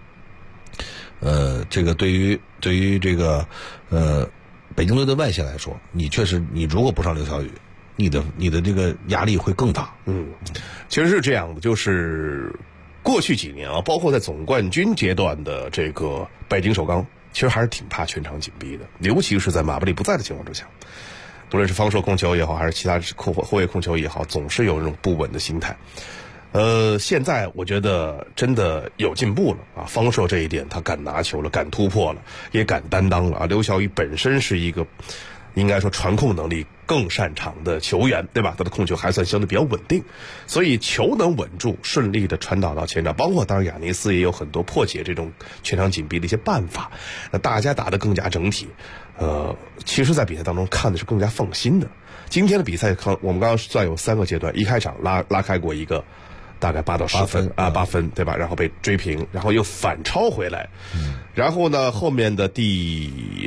这个对于这个北京队的外线来说，你如果不上刘晓宇，你的这个压力会更大。 其实是这样的，就是过去几年包括在总冠军阶段的这个北京首钢，其实还是挺怕全场紧逼的，尤其是在马布里不在的情况之下，不论是方硕控球也好，还是其他后卫控球也好，总是有这种不稳的心态。现在我觉得真的有进步了方硕这一点他敢拿球了，敢突破了，也敢担当了刘晓宇本身是一个应该说传控能力更擅长的球员，对吧？他的控球还算相对比较稳定，所以球能稳住，顺利的传导到前场，包括当然亚尼斯也有很多破解这种全场紧逼的一些办法，那大家打得更加整体。其实在比赛当中看的是更加放心的。今天的比赛我们刚刚算有3个阶段，一开场拉开过一个大概8到10分8分，对吧？然后被追平，然后又反超回来，然后呢，后面的第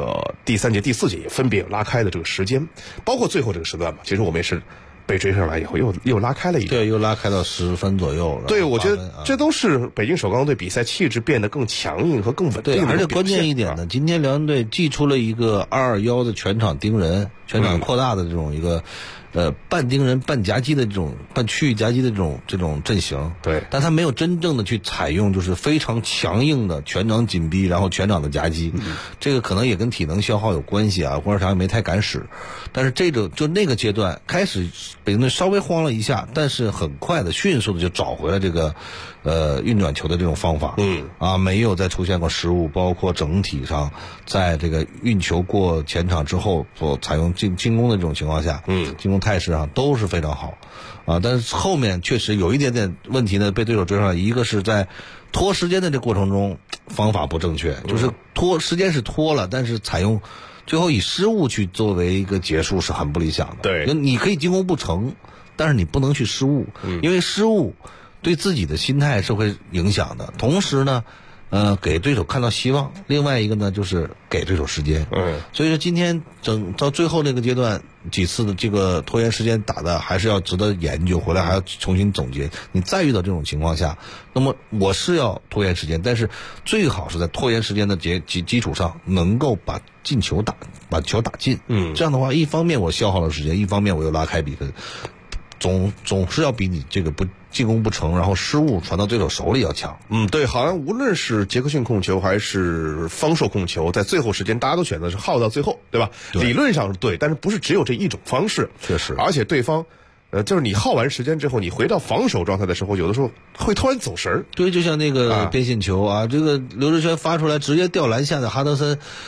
3节、第4节也分别有拉开的这个时间，包括最后这个时段嘛，其实我们也是被追上来以后又拉开了一点， 对，又拉开到10分左右。 对，我觉得这都是北京首钢队比赛气质变得更强硬和更稳定的。 对，而且关键一点呢，今天辽宁队祭出了一个221的全场盯人、全场扩大的这种一个。半盯人半夹击的这种半区域夹击的这种阵型， 对， 但他没有真正的去采用就是非常强硬的全场紧逼，然后全场的夹击，这个可能也跟体能消耗有关系或者啥也没太敢使。但是就那个阶段开始，北京队稍微慌了一下，但是很快的、迅速的就找回了这个运转球的这种方法，没有再出现过失误，包括整体上在这个运球过前场之后所采用进攻的这种情况下，进攻态势上都是非常好但是后面确实有一点点问题呢，被对手追上来。一个是在拖时间的这过程中方法不正确，就是拖时间是拖了，但是采用最后以失误去作为一个结束是很不理想的。 对， 你可以进攻不成，但是你不能去失误，因为失误对自己的心态是会影响的。同时呢给对手看到希望，另外一个呢就是给对手时间。所以说今天到最后那个阶段，几次的这个拖延时间打的还是要值得研究，回来还要重新总结。你再遇到这种情况下，那么我是要拖延时间，但是最好是在拖延时间的基础上，能够把球打进。这样的话，一方面我消耗了时间，一方面我又拉开比分。总是要比你这个不进攻不成，然后失误传到对手手里要强。 对，好像无论是杰克逊控球还是方硕控球，在最后时间大家都选择是耗到最后，对吧？对，理论上是对，但是不是只有这一种方式。 确实， 而且对方就是你耗完时间之后，你回到防守状态的时候，有的时候会突然走神儿。 对，就像那个边线球这个刘志轩发出来直接掉篮下的哈德森。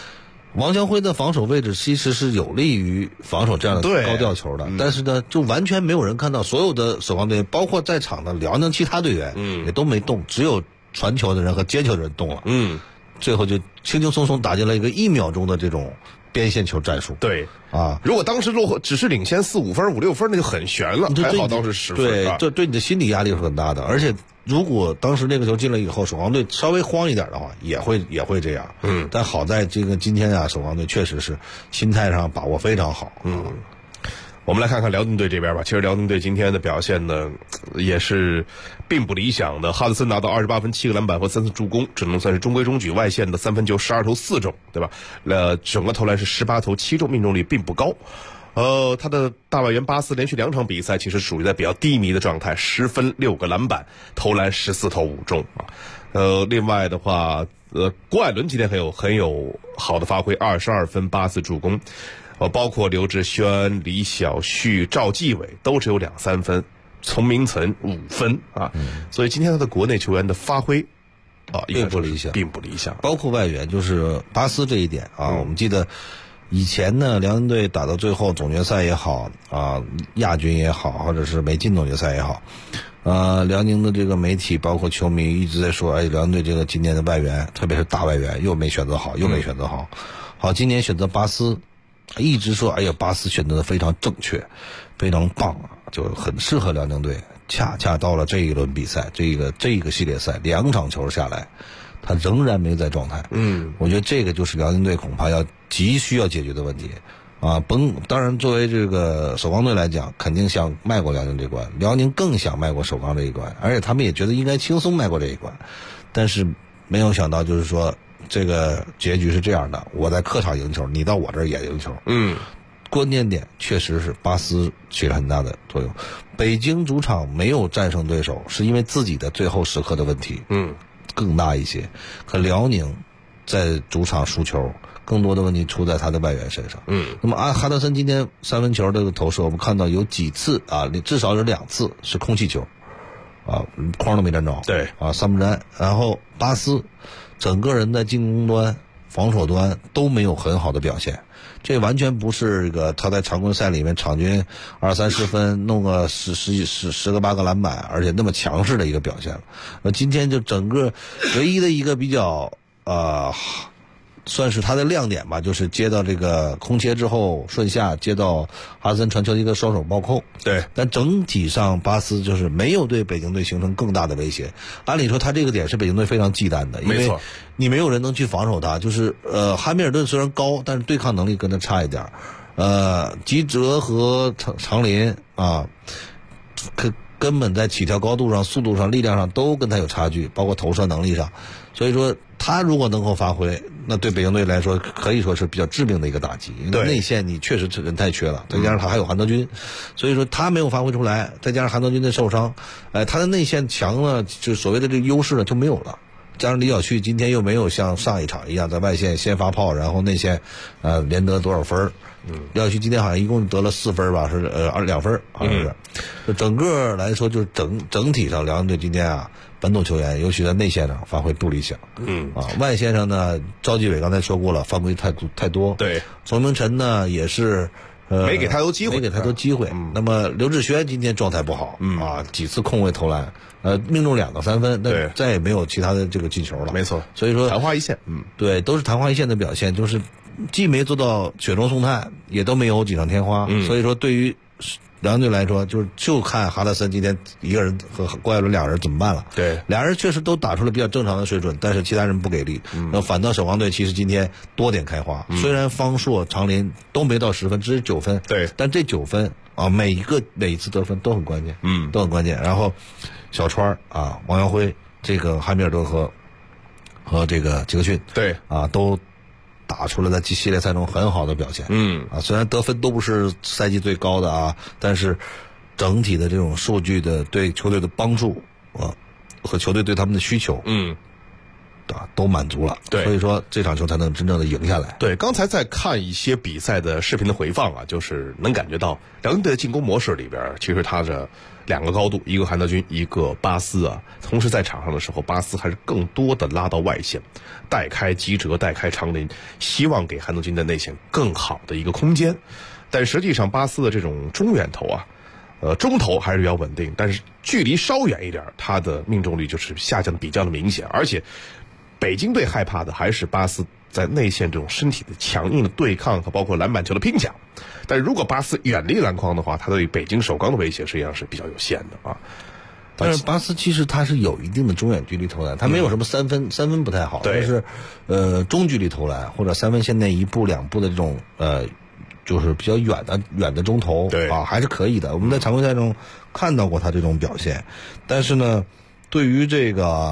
王祥辉的防守位置其实是有利于防守这样的高吊球的，但是呢，就完全没有人看到，所有的守防队包括在场的辽宁其他队员也都没动，只有传球的人和接球的人动了。最后就轻轻松松打进了一个1秒钟的这种边线球战术。 对啊， 如果当时落后只是领先4、5分、5、6分，那就很悬了。还好当时10分， 对，这对你的心理压力是很大的。而且如果当时那个球进了以后，守防队稍微慌一点的话，也会这样。但好在这个今天啊，守防队确实是心态上把握非常好。 我们来看看辽宁队这边吧。其实辽宁队今天的表现呢，也是并不理想的。哈德森拿到28分、7个篮板和3次助攻，只能算是中规中矩。外线的3分球12投4中，对吧？整个投篮是18投7中，命中率并不高。他的大外援巴斯连续2场比赛其实属于在比较低迷的状态，10分6个篮板，投篮14投5中啊。另外的话，郭艾伦今天很有好的发挥，22分8次助攻。包括刘志轩、李晓旭、赵继伟都只有2、3分，丛明岑5分啊。所以今天他的国内球员的发挥并不理想，包括外援就是巴斯这一点啊。我们记得以前呢，辽宁队打到最后总决赛也好啊，亚军也好，或者是没进总决赛也好，辽宁的这个媒体包括球迷一直在说，辽宁队这个今年的外援，特别是大外援又没选择好。好，今年选择巴斯。一直说巴斯选择的非常正确，非常棒啊，就很适合辽宁队。恰恰到了这一轮比赛，这个系列赛2场球下来，他仍然没在状态。我觉得这个就是辽宁队恐怕急需要解决的问题啊。当然作为这个守钢队来讲，肯定想迈过辽宁这关，辽宁更想迈过守钢这一关，而且他们也觉得应该轻松迈过这一关，但是没有想到就是说这个结局是这样的，我在客场赢球，你到我这儿也赢球。关键点确实是巴斯起了很大的作用。北京主场没有战胜对手，是因为自己的最后时刻的问题，更大一些。可辽宁在主场输球，更多的问题出在他的外援身上。那么哈德森今天3分球这个投射，我们看到有几次啊，至少有2次是空气球，框都没沾着。 对 3不沾。然后巴斯整个人在进攻端、防守端都没有很好的表现，这完全不是一个他在常规赛里面场均20-30分，弄个10个8个篮板，而且那么强势的一个表现了。今天就整个唯一的一个比较算是他的亮点吧，就是接到这个空切之后顺下接到哈德森传球的一个双手暴扣。 对，但整体上巴斯就是没有对北京队形成更大的威胁。按理说他这个点是北京队非常忌惮的，因为你没有人能去防守他。就是汉密尔顿虽然高，但是对抗能力跟他差一点。吉哲和长林啊，根本在起跳高度上、速度上、力量上都跟他有差距，包括投射能力上。所以说他如果能够发挥，那对北京队来说可以说是比较致命的一个打击。因为内线你确实人太缺了，再加上他还有韩德君，所以说他没有发挥出来，再加上韩德君的受伤，他的内线强呢，就所谓的这个优势呢就没有了。加上李晓旭今天又没有像上一场一样在外线先发炮，然后内线连得多少分。李晓旭今天好像一共得了4分吧，是2分，好像是。就整个来说，就是整体上辽宁队今天啊，本土球员尤其在内线上发挥不理想。外线上呢，赵继伟刚才说过了，犯规太多。 对， 丛明晨呢也是没给太多机会。 那么刘志轩今天状态不好几次空位投篮，命中2个3分，但再也没有其他的这个进球了。 没错， 所以说昙花一现。 对，都是昙花一现的表现，就是既没做到雪中送炭，也都没有锦上添花。所以说对于辽宁队来说，就看哈德森今天一个人和郭艾伦2人怎么办了。 对， 俩人确实都打出了比较正常的水准，但是其他人不给力。那反倒守钢队其实今天多点开花，虽然方硕、长林都没到10分，只是9分。 对， 但这9分啊，每一次得分都很关键，都很关键。然后小川啊、王耀辉、这个汉密尔顿和这个杰克逊， 对啊，都打出了在系列赛中很好的表现。虽然得分都不是赛季最高的啊，但是整体的这种数据的对球队的帮助和球队对他们的需求， 都满足了， 对， 所以说这场球才能真正的赢下来。 对，刚才在看一些比赛的视频的回放啊，就是能感觉到辽宁队的进攻模式里边，其实他的两个高度，一个韩德君，一个巴斯啊，同时在场上的时候，巴斯还是更多的拉到外线，带开吉哲，带开长林，希望给韩德君的内线更好的一个空间。但实际上，巴斯的这种中远投啊，中投还是比较稳定，但是距离稍远一点，他的命中率就是下降的比较的明显。而且，北京队害怕的还是巴斯在内线这种身体的强硬的对抗和包括篮板球的拼抢。但如果巴斯远离篮筐的话，他对北京首钢的威胁实际上是比较有限的啊。 但是巴斯其实他是有一定的中远距离投篮，他没有什么三分不太好，但是中距离投篮或者三分线内1步2步的这种就是比较远的中投， 对啊，还是可以的。我们在常规赛中看到过他这种表现，但是呢，对于这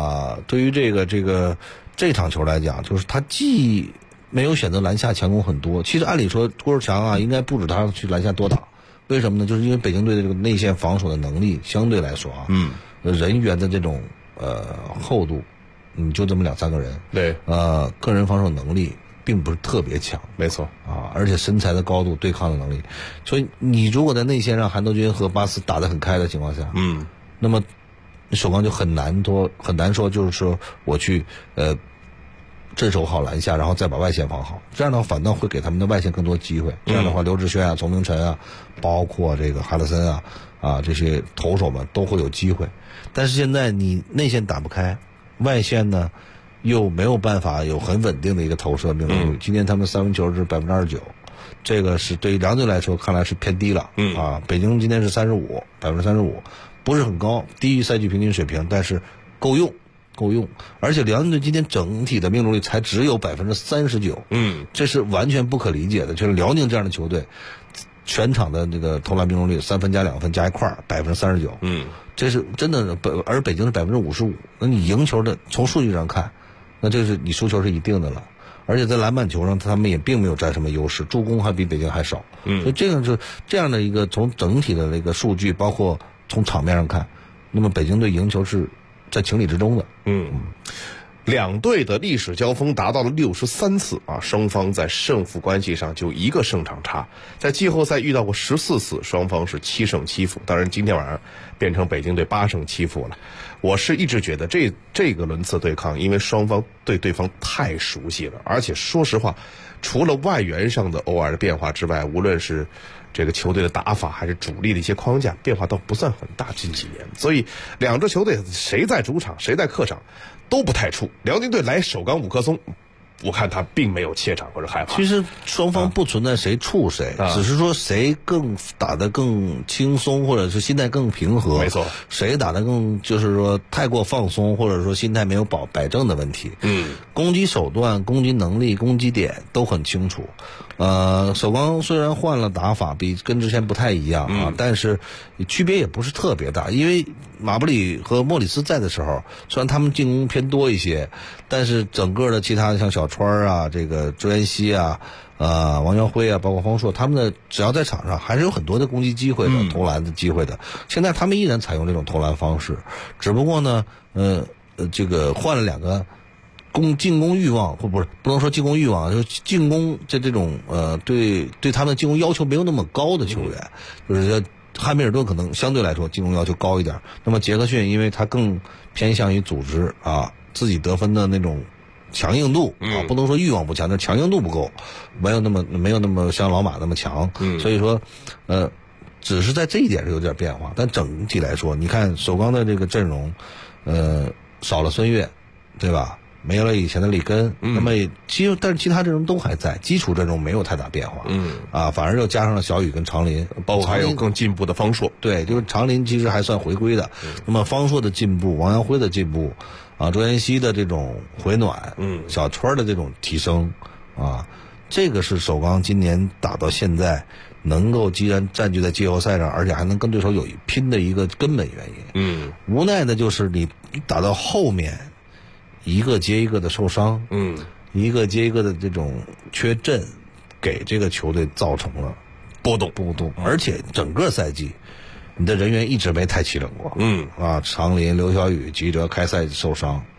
场球来讲，就是他既没有选择篮下强攻很多，其实按理说郭士强啊应该不止他去篮下多打，为什么呢？就是因为北京队的这个内线防守的能力相对来说啊，人员的这种厚度，你就这么2-3个人， 对， 个人防守能力并不是特别强， 没错啊，而且身材的高度、对抗的能力，所以你如果在内线让韩德君和巴斯打得很开的情况下，那么首钢就很难说，就是说我去镇守好篮下，然后再把外线防好，这样的话反倒会给他们的外线更多机会。这样的话，刘志轩啊、丛明晨啊，包括这个哈德森啊这些投手们都会有机会。但是现在你内线打不开，外线呢又没有办法有很稳定的一个投射命中率。今天他们三分球是29%，这个是对于辽宁队来说看来是偏低了。北京今天是35%，不是很高，低于赛季平均水平，但是够用。而且辽宁队今天整体的命中率才只有39%，这是完全不可理解的。就是辽宁这样的球队，全场的这个投篮命中率3分加2分加一块39%，这是真的。而北京是55%，那你赢球的从数据上看，那这是你输球是一定的了。而且在篮板球上，他们也并没有占什么优势，助攻还比北京还少。所以这样的一个从整体的那个数据，包括从场面上看，那么北京队赢球是在情理之中的。 两队的历史交锋达到了63次啊，双方在胜负关系上就1个胜场差。在季后赛遇到过14次，双方是7胜7负。当然今天晚上变成北京队8胜7负了。我是一直觉得这个轮次对抗，因为双方对对方太熟悉了，而且说实话，除了外援上的偶尔的变化之外，无论是这个球队的打法还是主力的一些框架变化倒不算很大，近几年。所以两支球队谁在主场谁在客场都不太怵。辽宁队来首钢5棵松，我看他并没有怯场或者害怕。 其实双方不存在谁怵谁，只是说谁打得更轻松，或者是心态更平和。 没错，谁打得更就是说太过放松，或者说心态没有摆正的问题。攻击手段、攻击能力、攻击点都很清楚。首钢虽然换了打法，跟之前不太一样啊，但是区别也不是特别大。因为马布里和莫里斯在的时候，虽然他们进攻偏多一些，但是整个的其他的像小川啊、这个周延熙啊、王耀辉啊，包括方硕，他们的只要在场上还是有很多的攻击机会的、投篮的机会的。现在他们依然采用这种投篮方式，只不过呢，这个换了2个进攻欲望，或不能说进攻欲望，就是进攻这种对他们的进攻要求没有那么高的球员，就是汉密尔顿可能相对来说进攻要求高一点。那么杰克逊因为他更偏向于组织啊，自己得分的那种强硬度啊，不能说欲望不强，但强硬度不够，没有那么像老马那么强。所以说只是在这一点上有点变化，但整体来说，你看首钢的这个阵容，少了孙悦，对吧？没有了以前的里根，那么但是其他阵容都还在，基础阵容没有太大变化，反而又加上了小雨跟长林， 包括还有更进步的方硕。 对，就是长林其实还算回归的，那么方硕的进步，王阳辉的进步，周延熙的这种回暖，小川的这种提升，这个是首钢今年打到现在能够既然占据在季后赛上，而且还能跟对手有一拼的一个根本原因。无奈的就是你打到后面，一个接一个的受伤，一个接一个的这种缺阵，给这个球队造成了波动，而且整个赛季你的人员一直没太齐整过。长林、刘晓宇、吉哲开赛受伤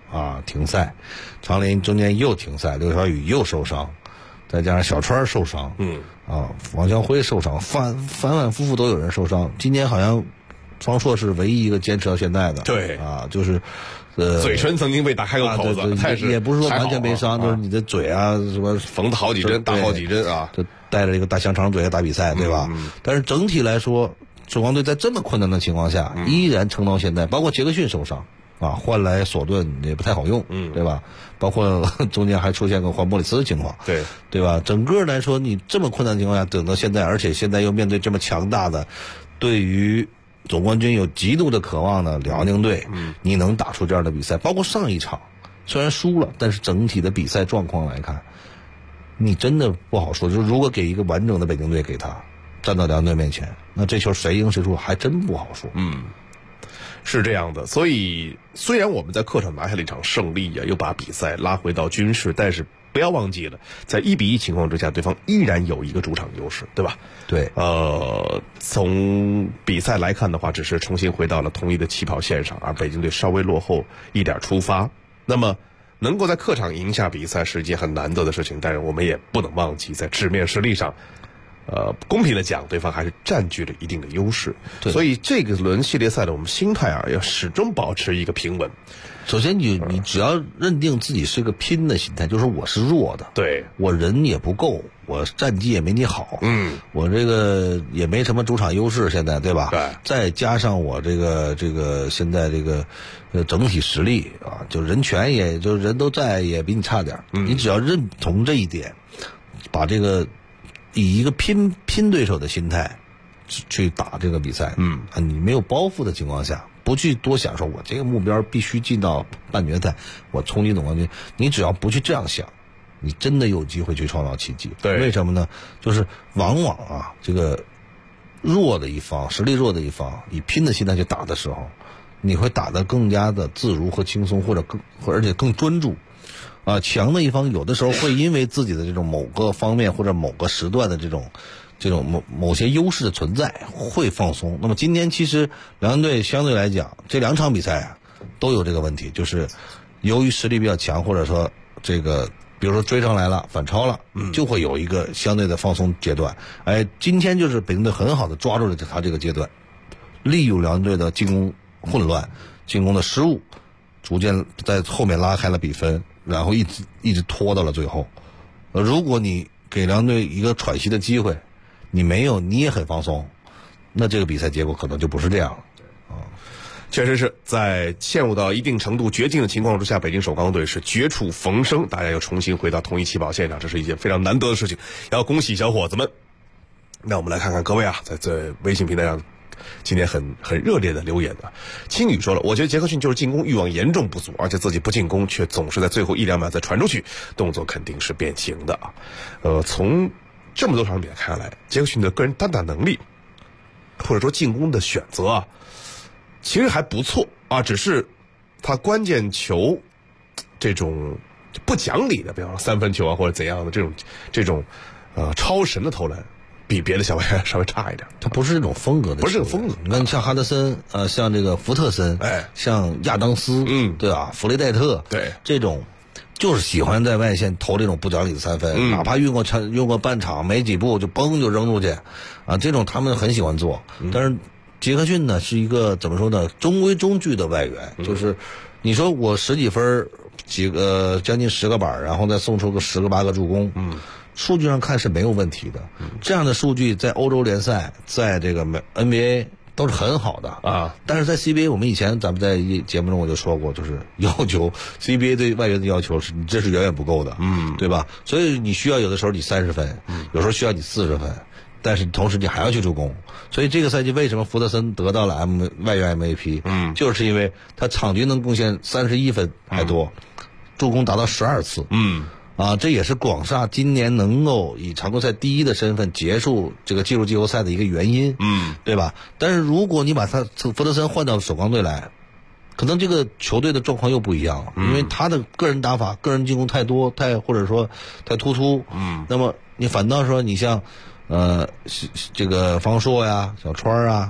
啊停赛，常林中间又停赛，刘晓宇又受伤，再加上小川受伤，王湘辉受伤，反复复都有人受伤。今年好像方硕是唯一一个坚持到现在的， 对啊，就是嘴唇曾经被打开过口子， 也不是说完全没伤，就是你的嘴啊什么缝的好几针，打好几针啊， 就带着一个大香肠嘴打比赛，对吧？但是整体来说，首钢队在这么困难的情况下，依然撑到现在，包括杰克逊受伤啊，换来索顿也不太好用，对吧？包括中间还出现个换莫里斯的情况，对吧？整个来说，你这么困难的情况下等到现在，而且现在又面对这么强大的，对于总冠军有极度的渴望的辽宁队，你能打出这样的比赛，包括上一场虽然输了，但是整体的比赛状况来看，你真的不好说。就是如果给一个完整的北京队给他站到辽宁队面前，那这球谁赢谁输还真不好说。 是这样的，所以虽然我们在客场拿下了一场胜利又把比赛拉回到均势，但是不要忘记了，在1-1情况之下，对方依然有一个主场优势，对吧？ 对。 从比赛来看的话，只是重新回到了同一的起跑线上，而北京队稍微落后一点出发。那么，能够在客场赢下比赛是一件很难得的事情，但是我们也不能忘记，在纸面实力上。公平的讲，对方还是占据了一定的优势，所以这个轮系列赛的我们心态要始终保持一个平稳。 首先你只要认定自己是个拼的心态，就是我是弱的， 对，我人也不够，我战绩也没你好，我这个也没什么主场优势，现在对吧？ 对， 再加上我这个现在这个整体实力啊，就人权也就人都在，也比你差点。你只要认同这一点，把这个。以一个拼对手的心态去打这个比赛，你没有包袱的情况下，不去多想说我这个目标必须进到半决赛，我冲击总冠军，你只要不去这样想，你真的有机会去创造奇迹。 对， 为什么呢？就是往往啊，这个弱的一方，实力弱的一方，以拼的心态去打的时候，你会打得更加的自如和轻松，而且更专注。强的一方有的时候会因为自己的这种某个方面或者某个时段的这种某些优势的存在会放松。那么今天其实辽宁队相对来讲这2场比赛都有这个问题，就是由于实力比较强，或者说这个比如说追上来了反超了，就会有一个相对的放松阶段。今天就是北京队很好的抓住了他这个阶段，利用辽宁队的进攻混乱、进攻的失误，逐渐在后面拉开了比分。然后一直拖到了最后。如果你给辽宁队一个喘息的机会，你没有，你也很放松，那这个比赛结果可能就不是这样了。 确实是在陷入到一定程度绝境的情况之下，北京首钢队是绝处逢生，大家又重新回到同一起跑线上，这是一件非常难得的事情，要恭喜小伙子们。那我们来看看各位啊，在微信平台上今天很热烈的留言啊，青雨说了，我觉得杰克逊就是进攻欲望严重不足，而且自己不进攻，却总是在最后1-2秒再传出去，动作肯定是变形的啊。从这么多场比赛看来，杰克逊的个人单打能力，或者说进攻的选择啊，其实还不错啊，只是他关键球这种不讲理的，比方说3分球啊或者怎样的这种超神的投篮。比别的小外稍微差一点， 他不是这种风格的， 不是这种风格。 你看，像哈德森，像这个福特森，像亚当斯，对吧？弗雷戴特， 对， 这种就是喜欢在外线投这种不讲理的3分，哪怕运过半场没几步就嘣就扔出去，啊，这种他们很喜欢做。但是杰克逊呢，是一个怎么说呢？中规中矩的外援，就是你说我10几分，将近10个板，然后再送出个10个8个助攻，数据上看是没有问题的，这样的数据在欧洲联赛，在这个 NBA 都是很好的啊。但是在 CBA， 我们以前咱们在节目中我就说过，就是要求 CBA 对外援的要求是，你这是远远不够的，对吧？所以你需要有的时候你30分，有时候需要你40分，但是同时你还要去助攻。所以这个赛季为什么福特森得到了外援 MVP，就是因为他场均能贡献31分还多，助攻达到12次，这也是广厦今年能够以常规赛第1的身份结束这个进入季后赛的一个原因，对吧？但是如果你把福特森换到首钢队来，可能这个球队的状况又不一样了，因为他的个人打法、个人进攻太多，或者说太突出，那么你反倒说你像这个方硕呀、小川啊，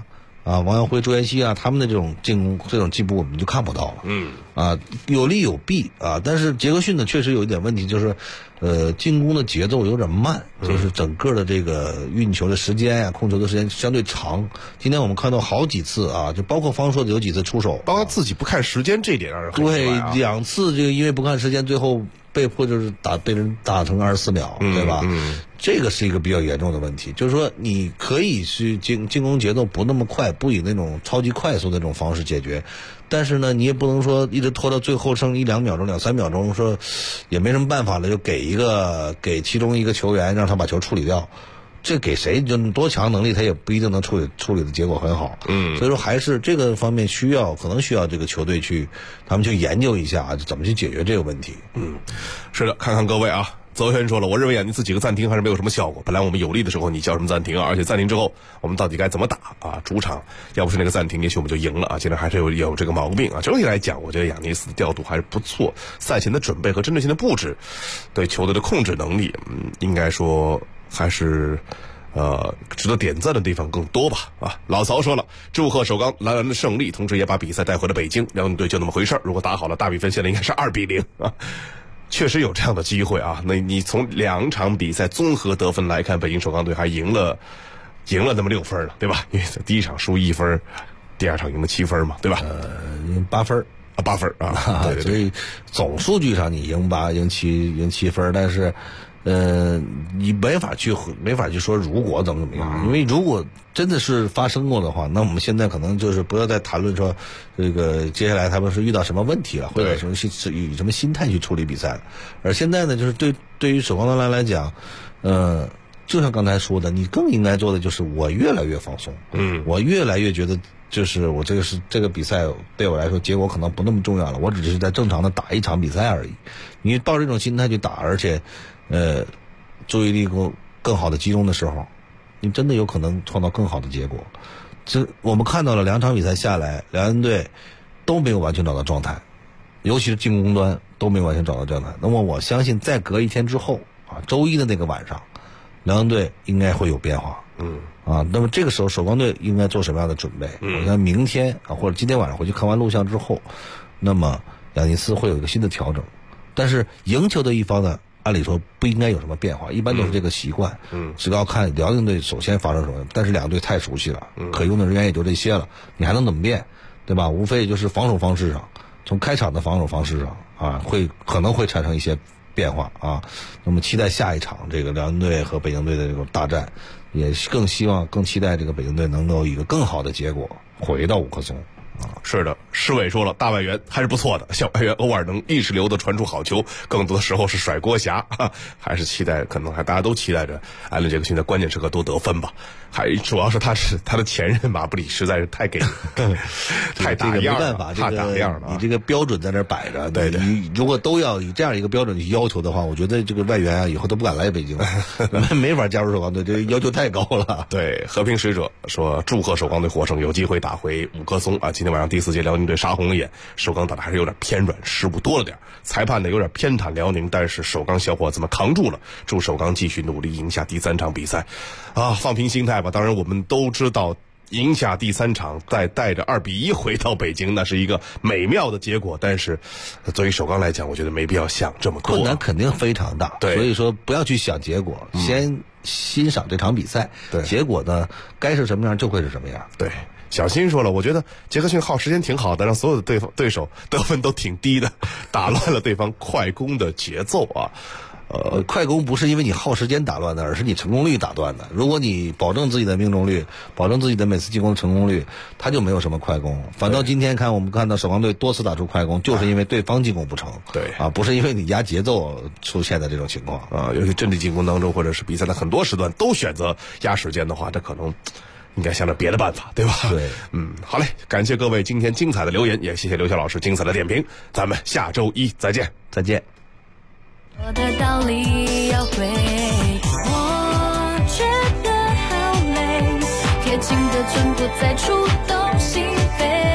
啊，王耀辉、周彦希啊，他们的这种进攻、这种进步我们就看不到了。有利有弊啊，但是杰克逊呢确实有一点问题，就是进攻的节奏有点慢，就是整个的这个运球的时间呀、控球的时间相对长。今天我们看到好几次啊，就包括方硕的有几次出手， 包括自己不看时间，这一点让人很对意外啊。 2次这个因为不看时间，最后被迫就是被人打成24秒，对吧？这个是一个比较严重的问题，就是说你可以去进攻节奏不那么快，不以那种超级快速的这种方式解决，但是呢，你也不能说一直拖到最后剩1-2秒钟、2-3秒钟，说也没什么办法了，就给其中一个球员让他把球处理掉。这给谁就多强能力，他也不一定能处理的结果很好。所以说还是这个方面可能需要这个球队他们去研究一下怎么去解决这个问题。 是的，看看各位啊。泽轩说了，我认为雅尼斯几个暂停还是没有什么效果。本来我们有利的时候你叫什么暂停啊？而且暂停之后我们到底该怎么打啊？主场要不是那个暂停，也许我们就赢了啊。今天还是有这个毛病啊。整体来讲，我觉得雅尼斯的调度还是不错，赛前的准备和针对性的布置，对球队的控制能力，应该说还是值得点赞的地方更多吧啊！老曹说了，祝贺首钢蓝蓝的胜利，同时也把比赛带回了北京。辽宁队就那么回事儿，如果打好了，大比分现在应该是2-0啊。确实有这样的机会啊！那你从2场比赛综合得分来看，北京首钢队还赢了那么6分了，对吧？因为第一场输1分，第二场赢了7分嘛，对吧 ？8分啊，8分啊！对， 所以总数据上你赢8、赢7分，但是你没法去说如果怎么样，因为如果真的是发生过的话，那我们现在可能就是不要再谈论说这个接下来他们是遇到什么问题了，或者以什么心态去处理比赛了。而现在呢，就是对于首钢男篮来讲，就像刚才说的，你更应该做的就是我越来越放松，我越来越觉得就是我这个比赛对我来说结果可能不那么重要了，我只是在正常的打一场比赛而已。你抱着这种心态去打，而且注意力更好的集中的时候，你真的有可能创造更好的结果。我们看到了2场比赛下来，辽宁队都没有完全找到状态，尤其是进攻端都没有完全找到状态。那么我相信再隔1天之后啊，周一的那个晚上，辽宁队应该会有变化。那么这个时候首钢队应该做什么样的准备？我想明天啊或者今天晚上回去看完录像之后，那么雅尼斯会有一个新的调整。但是赢球的一方呢，按理说不应该有什么变化，一般都是这个习惯。只要看辽宁队首先发生什么，但是两队太熟悉了，可用的人员也就这些了，你还能怎么变，对吧？无非就是防守方式上，从开场的防守方式上啊，可能会产生一些变化啊。那么期待下一场这个辽宁队和北京队的这种大战，也更期待这个北京队能够以一个更好的结果回到五棵松。 是的，施伟说了，大外援还是不错的，小外援偶尔能意识流的传出好球，更多的时候是甩锅侠，还是期待，可能大家都期待着艾伦杰克逊在关键时刻多得分吧。还主要是他的前任马布里实在是太打样了，太打样了。 你这个标准在那摆着，对，你如果都要以这样一个标准去要求的话，我觉得这个外援啊以后都不敢来北京了，没法加入首钢队，这个要求太高了。 对，和平使者说祝贺首钢队获胜，有机会打回五棵松啊！今天晚上第4届辽宁队杀红了眼，首钢打的还是有点偏软，失误多了点，裁判呢有点偏袒辽宁，但是首钢小伙子们扛住了，祝首钢继续努力赢下第3场比赛啊！放平心态吧，当然我们都知道赢下第3场再带着2-1回到北京，那是一个美妙的结果，但是作为首钢来讲，我觉得没必要想这么多， 困难肯定非常大， 对， 所以说不要去想结果，先欣赏这场比赛， 对， 结果呢该是什么样就会是什么样。 对，小新说了，我觉得杰克逊耗时间挺好的，让所有的对手得分都挺低的，打乱了对方快攻的节奏啊。 快攻不是因为你耗时间打乱的，而是你成功率打断的。如果你保证自己的命中率，保证自己的每次进攻的成功率，他就没有什么快攻。反倒今天我们看到首钢队多次打出快攻，就是因为对方进攻不成， 对啊，不是因为你压节奏出现的这种情况啊。尤其阵地进攻当中，或者是比赛的很多时段都选择压时间的话，这可能应该想点别的办法，对吧？ 对， 好嘞，感谢各位今天精彩的留言，也谢谢刘晓老师精彩的点评，咱们下周一再见， 再见。 我的道理要会，我觉得好累，贴近的唇不再触动心扉。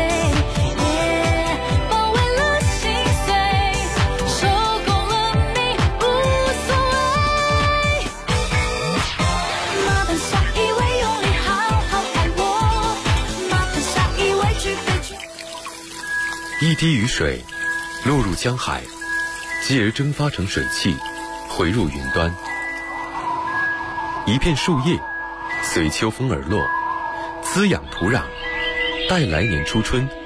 麻一滴雨水落入江海，继而蒸发成水汽，回入云端。一片树叶随秋风而落，滋养土壤，待来年初春